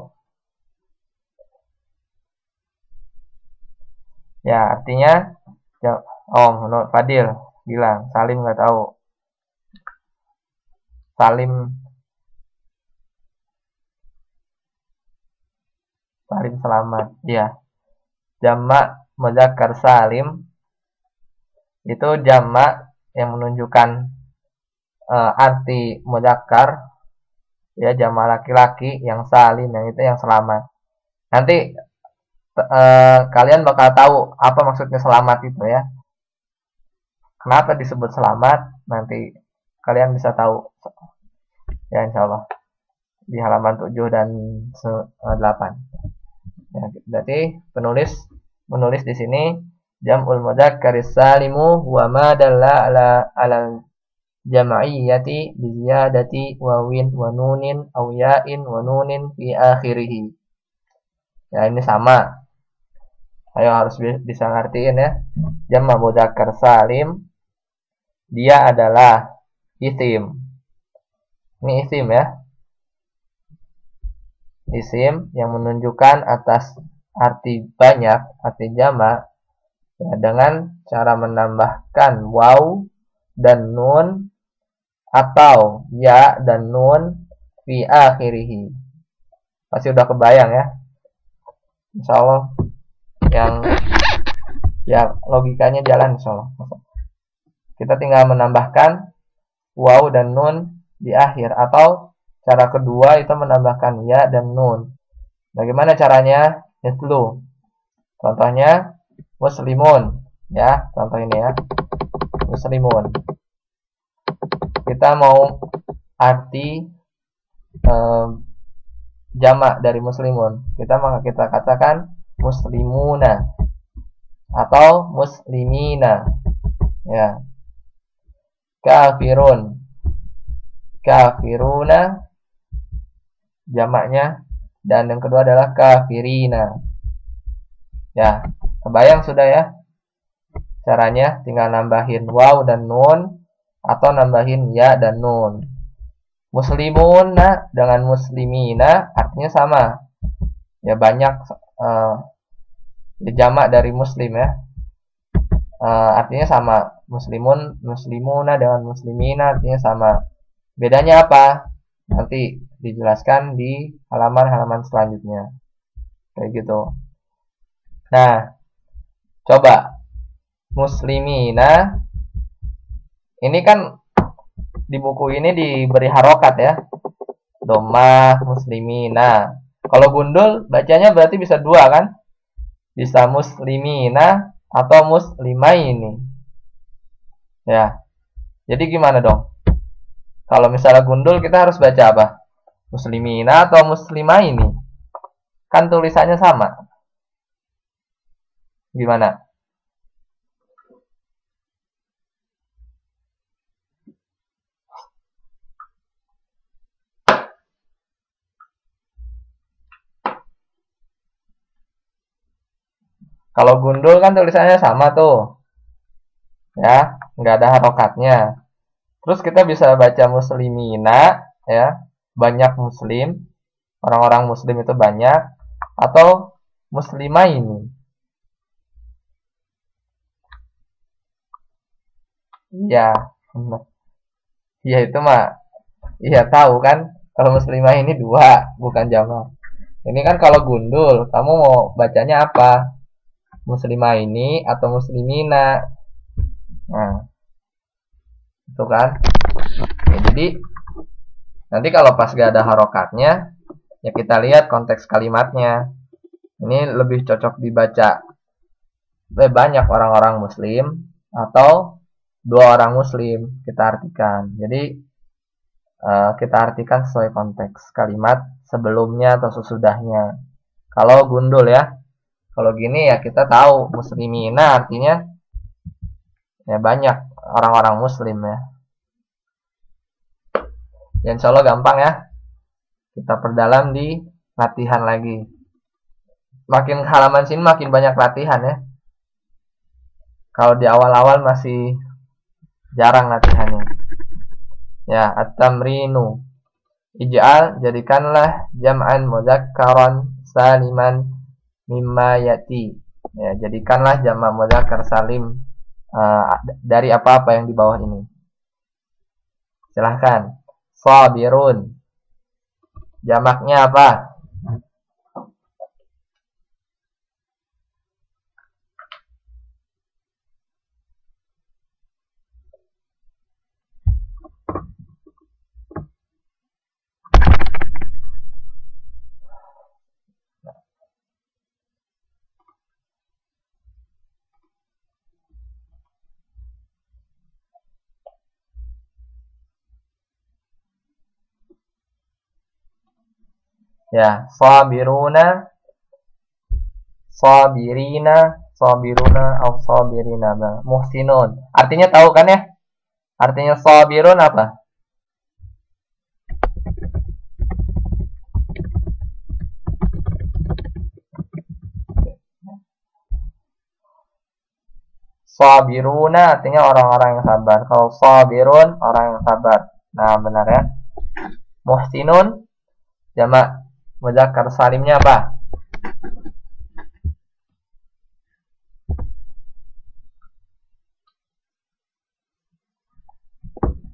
Ya, artinya oh, menurut Fadil bilang, Salim nggak tahu. Salim Salim selamat. Iya. Jamak mudzakkar salim itu jamak yang menunjukkan uh, arti mudzakkar ya, jamak laki-laki yang salim, yang itu yang selamat. Nanti Uh, kalian bakal tahu apa maksudnya selamat itu ya. Kenapa disebut selamat? Nanti kalian bisa tahu ya, insya Allah di halaman tujuh dan delapan. Ya, berarti penulis menulis di sini jam'ul mudzakkaris salimu wa ma dalla ala ala jam'iyyati bi ziyadati wawin wa nunin aw ya'in wa nunin fi akhirih. Ya, ini sama. Ayo harus bisa ngertiin ya. Jamak mudzakkar salim dia adalah isim. Ini isim ya. Isim yang menunjukkan atas arti banyak, arti jamak Ya, dengan cara menambahkan waw dan nun atau ya dan nun fi akhirih. Pasti udah kebayang ya. Insya Allah yang ya logikanya jalan insya Allah. Kita tinggal menambahkan waw dan nun di akhir, atau cara kedua itu menambahkan ya dan nun. Bagaimana caranya? Mislu. Contohnya muslimun ya, contoh ini ya. Muslimun. Kita mau arti eh, jamak dari muslimun. Kita maka kita katakan muslimuna atau muslimina. Ya. Kafirun. Kafiruna jamaknya, dan yang kedua adalah kafirina. Ya, kebayang sudah ya caranya, tinggal nambahin waw dan nun atau nambahin ya dan nun. Muslimuna dengan muslimina artinya sama. Ya banyak uh, ya, jamak dari muslim ya. Uh, artinya sama. Muslimun, muslimuna dengan muslimina artinya sama. Bedanya apa? Nanti dijelaskan di halaman-halaman selanjutnya. Kayak gitu. Nah, coba muslimina. Ini kan di buku ini diberi harokat ya. Domah muslimina. Kalau gundul bacanya berarti bisa dua kan? Bisa muslimina atau muslimaini. Ya. Jadi gimana dong? Kalau misalnya gundul kita harus baca apa? Muslimina atau muslimaini? Kan tulisannya sama. Gimana? Kalau gundul kan tulisannya sama tuh. Ya, nggak ada harokatnya. Terus kita bisa baca muslimina ya, banyak muslim, orang-orang muslim itu banyak, atau muslimaini. Iya. Iya itu mah. Iya tahu kan, kalau muslimah ini dua, bukan jamak. Ini kan kalau gundul, kamu mau bacanya apa? Muslimah ini atau muslimina. Nah, itu kan. Ya, jadi nanti kalau pas gak ada harokatnya, ya kita lihat konteks kalimatnya. Ini lebih cocok dibaca lebih banyak orang-orang muslim atau dua orang muslim, kita artikan. Jadi uh, kita artikan sesuai konteks kalimat sebelumnya atau sesudahnya. Kalau gundul ya. Kalau gini ya kita tahu muslimina artinya ya banyak orang-orang muslim ya. Ya insya Allah gampang ya. Kita perdalam di latihan lagi. Makin halaman sini makin banyak latihan ya. Kalau di awal-awal masih jarang latihannya. Ya, at-tamrinu. Ij'al, jadikanlah jam'an mudzakkaran saliman mimma yati. Ya, jadikanlah jamak mudzakkar salim uh, dari apa-apa yang di bawah ini. Silahkan. Sabirun. Jamaknya apa? Ya, sabiruna, sabirina, sabiruna, atau sabirina. Muhsinun. Artinya tahu kan ya? Artinya sabirun apa? Sabiruna artinya orang-orang yang sabar. Kalau sabirun, orang yang sabar. Nah, benar ya. Muhsinun, jamak mudzakkar salimnya apa?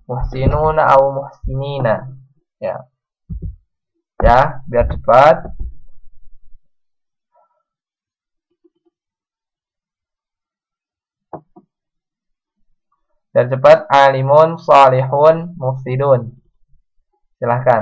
muhsinuna au muhsinina. Ya. Ya, biar cepat. Biar cepat, alimun, salihun, mufsidun. Silahkan.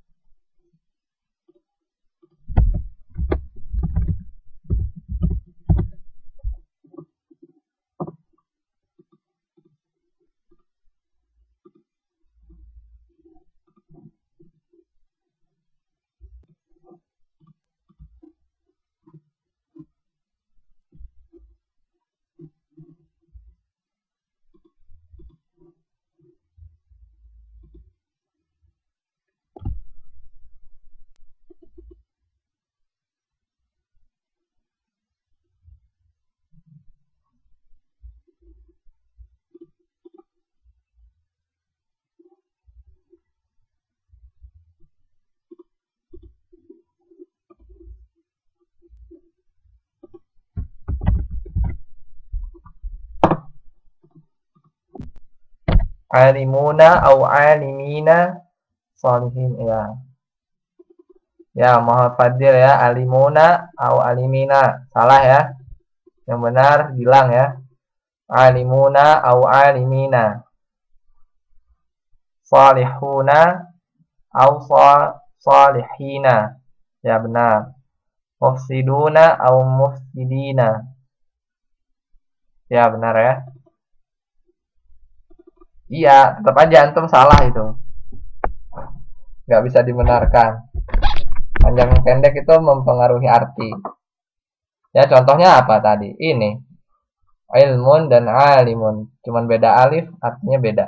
Alimuna au alimina salihin. Ya. Ya, mohon fadil ya. Alimuna au alimina. Salah ya. Yang benar bilang ya. Alimuna au alimina. Salihuna au salihina. Ya, benar. Mufsiduna au mufsidina. Ya, benar ya. Iya, tetap aja antum salah itu. Nggak bisa dibenarkan. Panjang pendek itu mempengaruhi arti. Ya, contohnya apa tadi? Ini. Ilmun dan alimun. Cuman beda alif, artinya beda.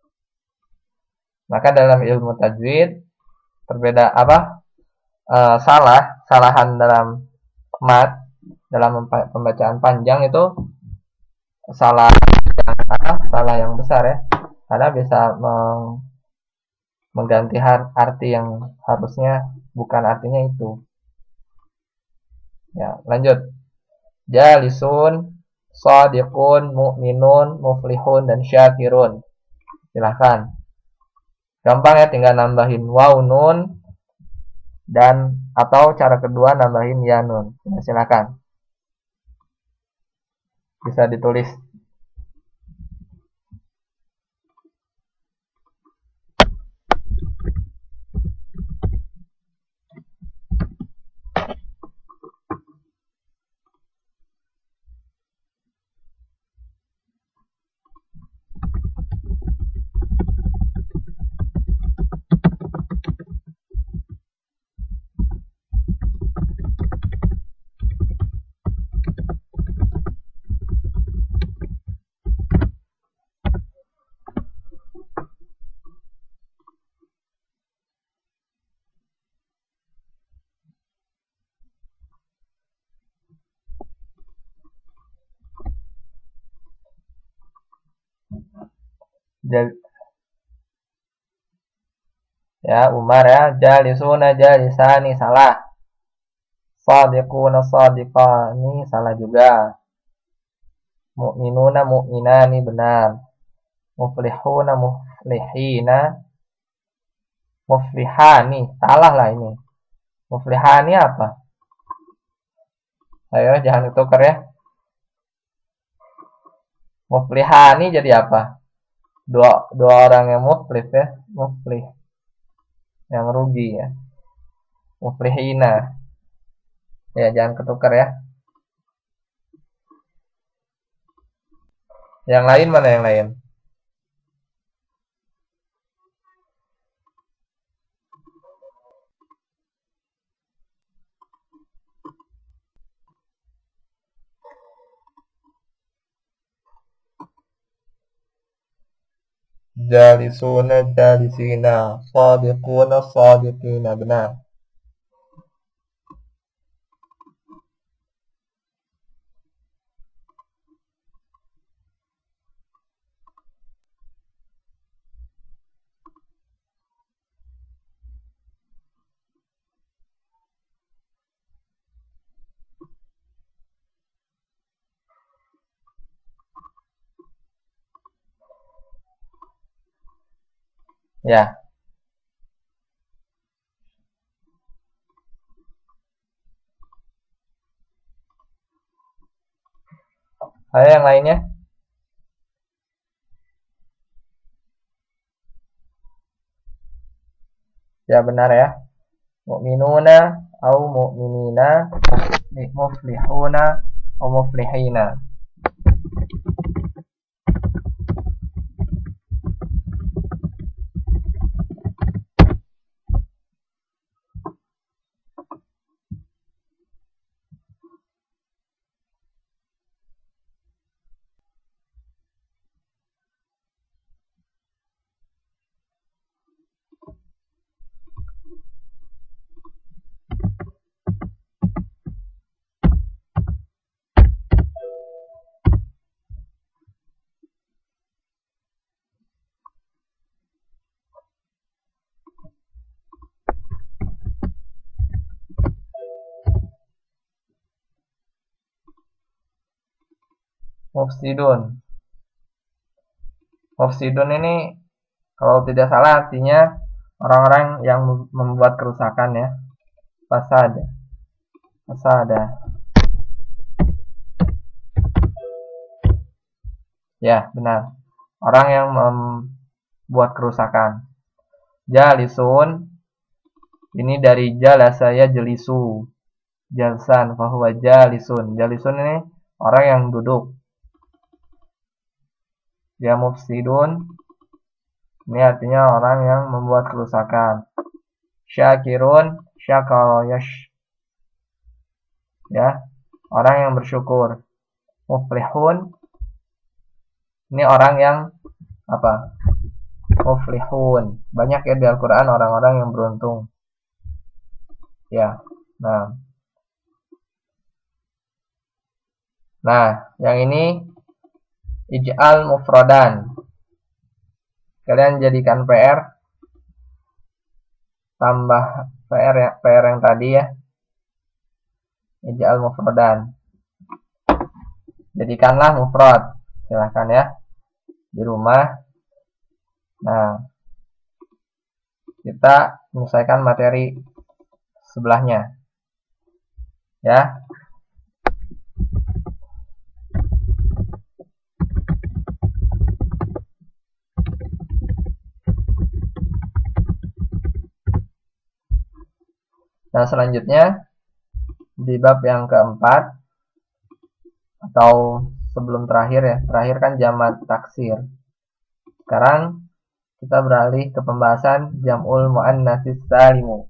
Maka dalam ilmu tajwid, berbeda apa? E, salah, salahan dalam mat, dalam pembacaan panjang itu salah yang apa? Salah yang besar ya. Karena bisa meng, mengganti arti yang harusnya bukan artinya itu. Ya, lanjut. Jalisun, shadiqun, mu'minun, muflihun, dan syakirun. Silahkan. Gampang ya, tinggal nambahin waw nun dan atau cara kedua nambahin ya nun. Ya, silahkan. Bisa ditulis. Jal ya, Umar ya. Jalisuna jalisani, salah. Shadiquna shadiqani, salah juga. Mu'minuna mu'minani, benar. Muflihuna muflihina, muflihani, salah lah ini. Muflihani apa? Ayo, jangan ditukar ya. Muflihani jadi apa? Dua, dua orang yang muflih ya. Muflih. Yang rugi ya. Muflihina. Ya, jangan ketukar ya. Yang lain mana yang lain? Jalisuna jalisina, shadiquna shadiqina, benar. Ya. Ada yang lainnya? Ya benar ya. Mu'minuna au mu'minina, muflihuna au muflihina. Mufsidun. Mufsidun ini kalau tidak salah artinya orang-orang yang membuat kerusakan ya. Fasad. Fasada. Ya, benar. Orang yang membuat kerusakan. Jalisun. Ini dari jalasa ya jelisu. Jalsan fahuwa jalisun. Jalisun ini orang yang duduk. Ya mufsidun. Ini artinya orang yang membuat kerusakan. Syakirun, syakara yash. Ya, orang yang bersyukur. Muflihun. Ini orang yang apa? Muflihun. Banyak ya di Al-Qur'an orang-orang yang beruntung. Ya. Nah. Nah, yang ini ij'al mufradan. Kalian jadikan P R tambah P R ya, P R yang tadi ya. Ij'al mufradan. Jadikanlah mufrad. Silahkan ya di rumah. Nah, kita menyelesaikan materi sebelahnya. Ya. Nah, selanjutnya di bab yang keempat atau sebelum terakhir ya, terakhir kan jamak taksir. Sekarang kita beralih ke pembahasan jam'ul muannatsis salimu.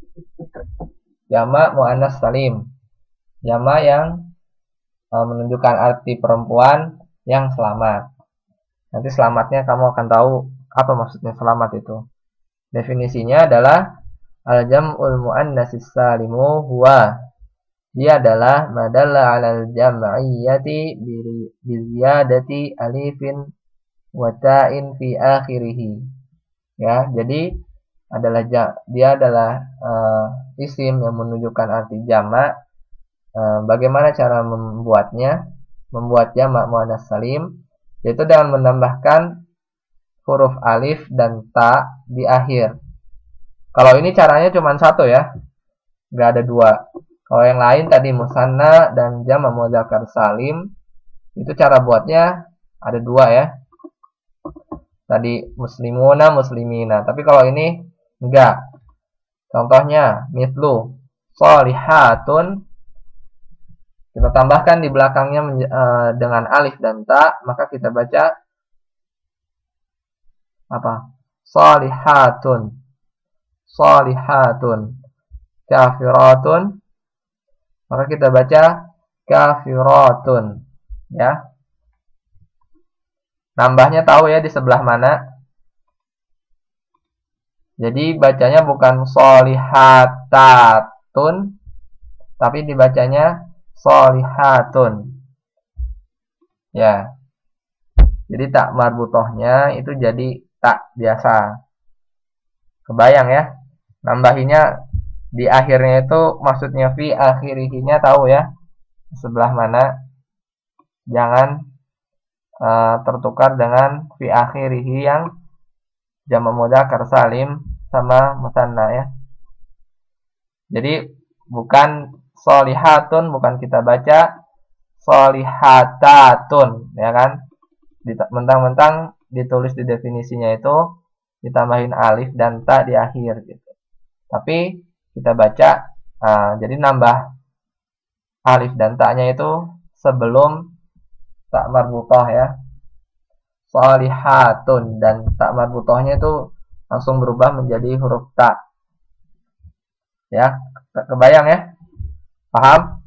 Jamak muannas salim. Jamak yang e, menunjukkan arti perempuan yang selamat. Nanti selamatnya kamu akan tahu apa maksudnya selamat itu. Definisinya adalah al-jam'ul muannatsis salimu huwa, dia adalah madalla 'alal jam'iyyati bi ziyadati alifin wa ta'in fi akhirih. Ya, jadi adalah dia adalah uh, isim yang menunjukkan arti jamak. Uh, bagaimana cara membuatnya? Membuat jamak muannas salim yaitu dengan menambahkan huruf alif dan ta di akhir. Kalau ini caranya cuma satu ya, nggak ada dua. Kalau yang lain tadi musanna dan jamak mudzakkar salim, itu cara buatnya ada dua ya. Tadi muslimuna, muslimina. Tapi kalau ini enggak. Contohnya mislu sholihatun. Kita tambahkan di belakangnya uh, dengan alif dan ta, maka kita baca apa? Sholihatun. Sholihatun. Kafiratun. Maka kita baca kafiratun. Ya. Nambahnya tahu ya di sebelah mana. Jadi bacanya bukan sholihatatun, tapi dibacanya sholihatun. Ya. Jadi tak marbutohnya itu jadi tak biasa. Kebayang ya. Nambahinya di akhirnya itu maksudnya fi akhirihinya tahu ya. Sebelah mana. Jangan uh, tertukar dengan fi akhirihi yang jamak mudzakkar salim sama musanna ya. Jadi bukan sholihatun, bukan kita baca sholihatatun ya kan. Mentang-mentang ditulis di definisinya itu ditambahin alif dan ta di akhir gitu. Tapi kita baca nah, jadi nambah alif dan ta-nya itu sebelum ta marbutoh ya. Sholihatun dan ta marbutohnya itu langsung berubah menjadi huruf ta. Ya, kebayang ya? Paham?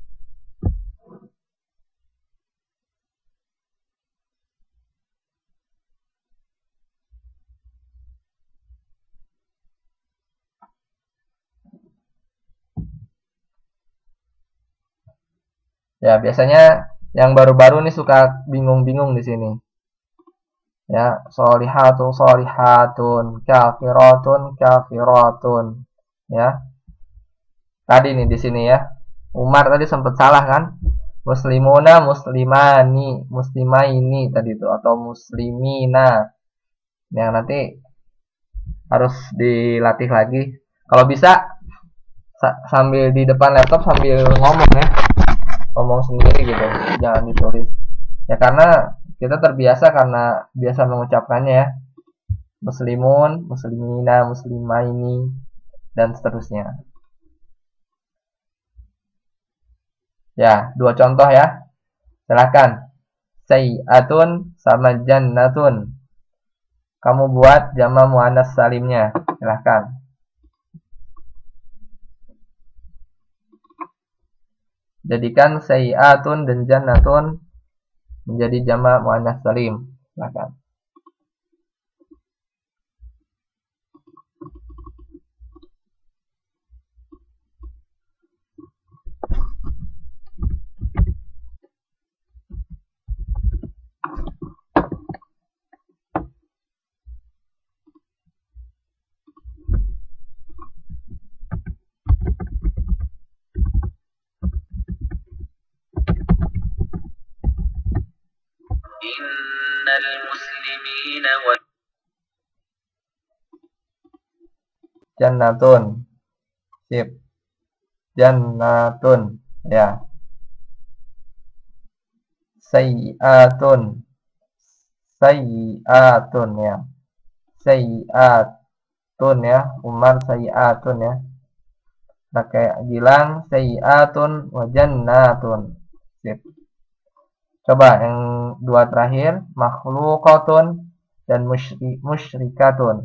Ya, biasanya yang baru-baru nih suka bingung-bingung di sini. Ya, sholihatun sholihatun, kafiratun kafiratun. Ya. Tadi nih di sini ya. Umar tadi sempat salah kan? Muslimuna muslimani, muslimaini tadi itu atau muslimina. Yang nanti harus dilatih lagi. Kalau bisa sambil di depan laptop sambil ngomong ya. Ngomong sendiri gitu, jangan ditulis. Ya karena kita terbiasa karena biasa mengucapkannya ya. Muslimun, muslimina, muslimaini dan seterusnya. Ya, dua contoh ya. Silakan. Sayyi'atun sama jannatun. Kamu buat jamak muannats salimnya. Silakan. Jadikan sayyi'atun dan jannatun menjadi jamak muannats salim. Silakan. Innal muslimina wal jannatun. Sip. Jannatun. Ya. Sayyi'atun. Sayyi'atun ya. Sayyi'atun ya. Umar sayyi'atun ya. Pakai bilang sayyi'atun wa jannatun. Sip. Coba yang dua terakhir, makhluqatun dan musyri, musyrikatun.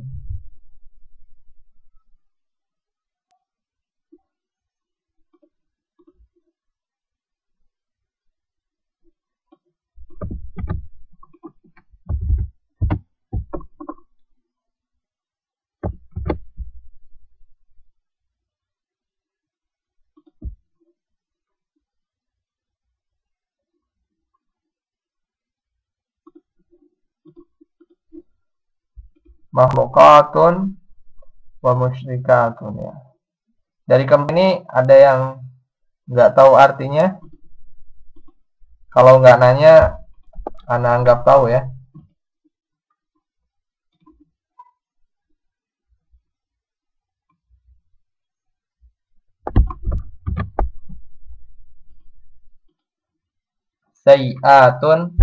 Makhlukatun wa musyrikatun ya. Dari company ada yang nggak tahu artinya? Kalau nggak nanya, Ana anggap tahu ya. Sayyi'atun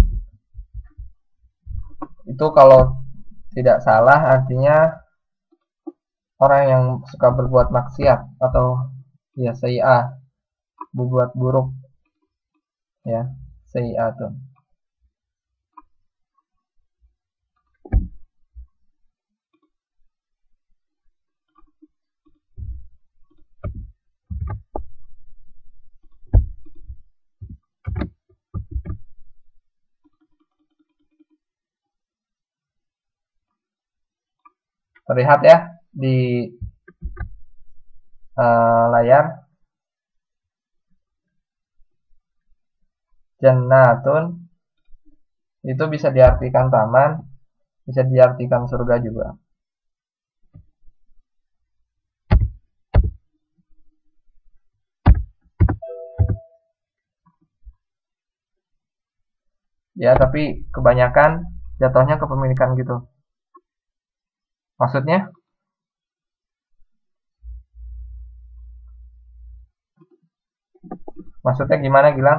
itu kalau tidak salah artinya orang yang suka berbuat maksiat atau ya sayyi'ah, berbuat buruk ya, sayyi'atun. Terlihat ya di uh, layar. Jannatun itu bisa diartikan taman, bisa diartikan surga juga. Ya, tapi kebanyakan jatuhnya kepemilikan gitu. Maksudnya? Maksudnya gimana, Gilang?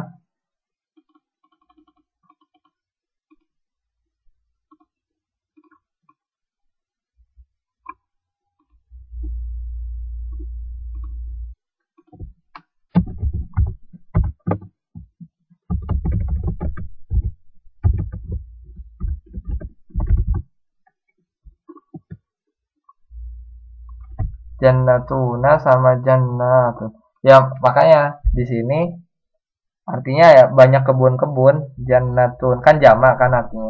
Jannatuna sama jannatun. Ya, makanya di sini artinya ya banyak kebun-kebun. Jannatun kan jamak kan artinya.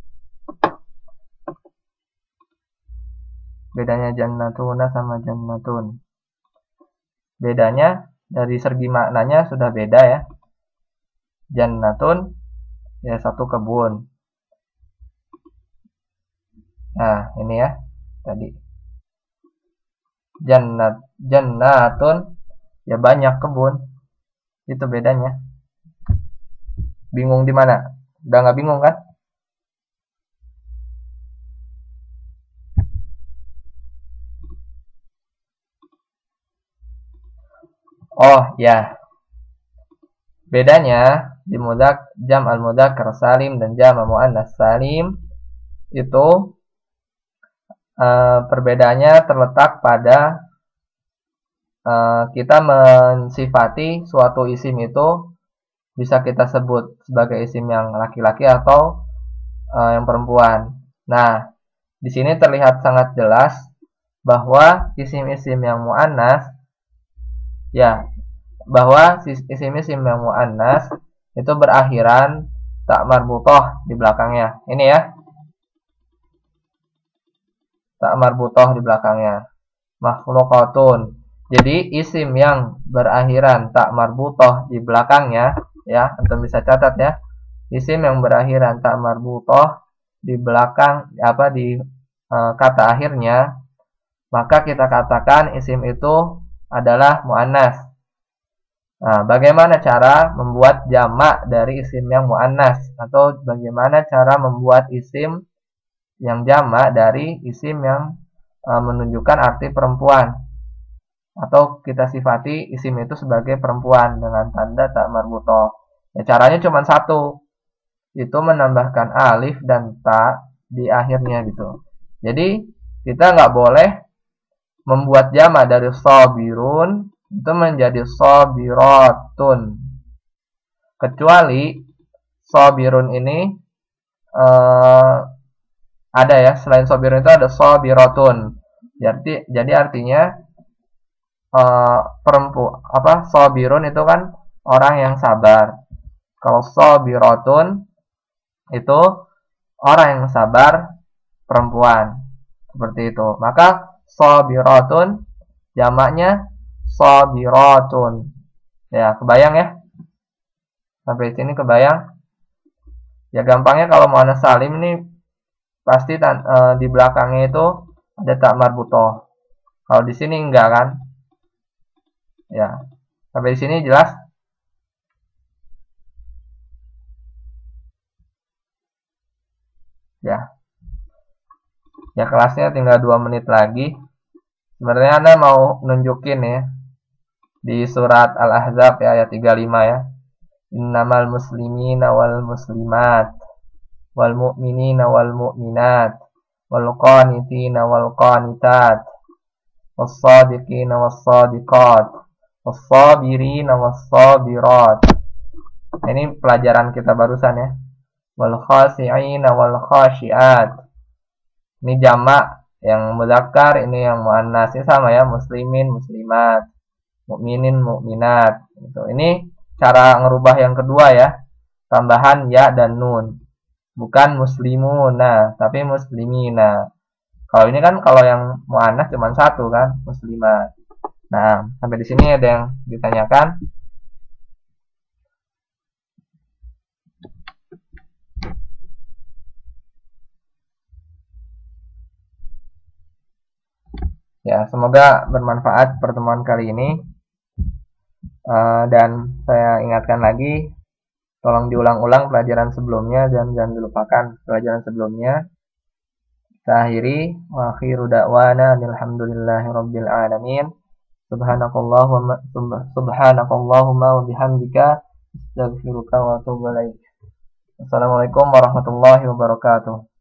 Bedanya jannatuna sama jannatun. Bedanya dari segi maknanya sudah beda ya. Jannatun ya satu kebun. Nah, ini ya tadi. Jannat jannatun ya banyak kebun. Itu bedanya. Bingung di mana? Udah nggak bingung kan? Oh ya, bedanya di mudak jam al mudzakkar salim dan jam al muannas salim itu uh, perbedaannya terletak pada uh, kita mensifati suatu isim itu bisa kita sebut sebagai isim yang laki-laki atau uh, yang perempuan. Nah, di sini terlihat sangat jelas bahwa isim-isim yang muannas ya bahwa isim-isim yang muannas itu berakhiran tak marbutoh di belakangnya. Ini ya. Tak marbutoh di belakangnya. Makhluqatun. Jadi isim yang berakhiran tak marbutoh di belakangnya ya, antum bisa catat ya. Isim yang berakhiran tak marbutoh di belakang apa di e, kata akhirnya, maka kita katakan isim itu adalah muannas. Nah, bagaimana cara membuat jamak dari isim yang muannas atau bagaimana cara membuat isim yang jamak dari isim yang e, menunjukkan arti perempuan atau kita sifati isim itu sebagai perempuan dengan tanda tak marbutoh. Ya, caranya cuma satu, itu menambahkan alif dan ta di akhirnya gitu. Jadi kita nggak boleh membuat jamak dari sobirun itu menjadi sobiratun, kecuali sobirun ini eh, ada ya, selain sobirun itu ada sobiratun. Jadi jadi artinya Uh, perempuan apa sobirun itu kan orang yang sabar. Kalau sobiratun itu orang yang sabar perempuan. Seperti itu. Maka sobiratun jamaknya sobiratun. Ya, kebayang ya? Sampai sini kebayang? Ya gampangnya kalau muannas salim ini pasti uh, di belakangnya itu ada tak marbutoh. Kalau di sini enggak kan? Ya, sampai di sini jelas? Ya, ya kelasnya tinggal dua menit lagi. Sebenarnya Anda mau nunjukin ya di surat Al-Ahzab ya, ayat tiga puluh lima ya. Innamal muslimina wal muslimat wal mu'minina wal mu'minat wal qanitina wal qanitat was sadiqina was sadiqat was sabirina was sabirat. Ini pelajaran kita barusan ya. Wal khasi'ina wal khashi'at. Ini jamak yang mudzakkar, ini yang muannas. Ini sama ya, muslimin, muslimat, mukminin, mukminat. Gitu. Ini cara ngerubah yang kedua ya, tambahan ya dan nun. Bukan muslimuna, tapi muslimina. Kalau ini kan kalau yang muannas cuma satu kan, muslimat. Nah, sampai di sini ada yang ditanyakan. Ya, semoga bermanfaat pertemuan kali ini. Uh, dan saya ingatkan lagi, tolong diulang-ulang pelajaran sebelumnya dan jangan dilupakan pelajaran sebelumnya. Kita akhiri, wa akhiru da'wana alhamdulillahi rabbil alamin. Subhanakallahumma subhanakallahumma wa bihamdika astaghfiruka wa atubu ilaik. Assalamualaikum warahmatullahi wabarakatuh.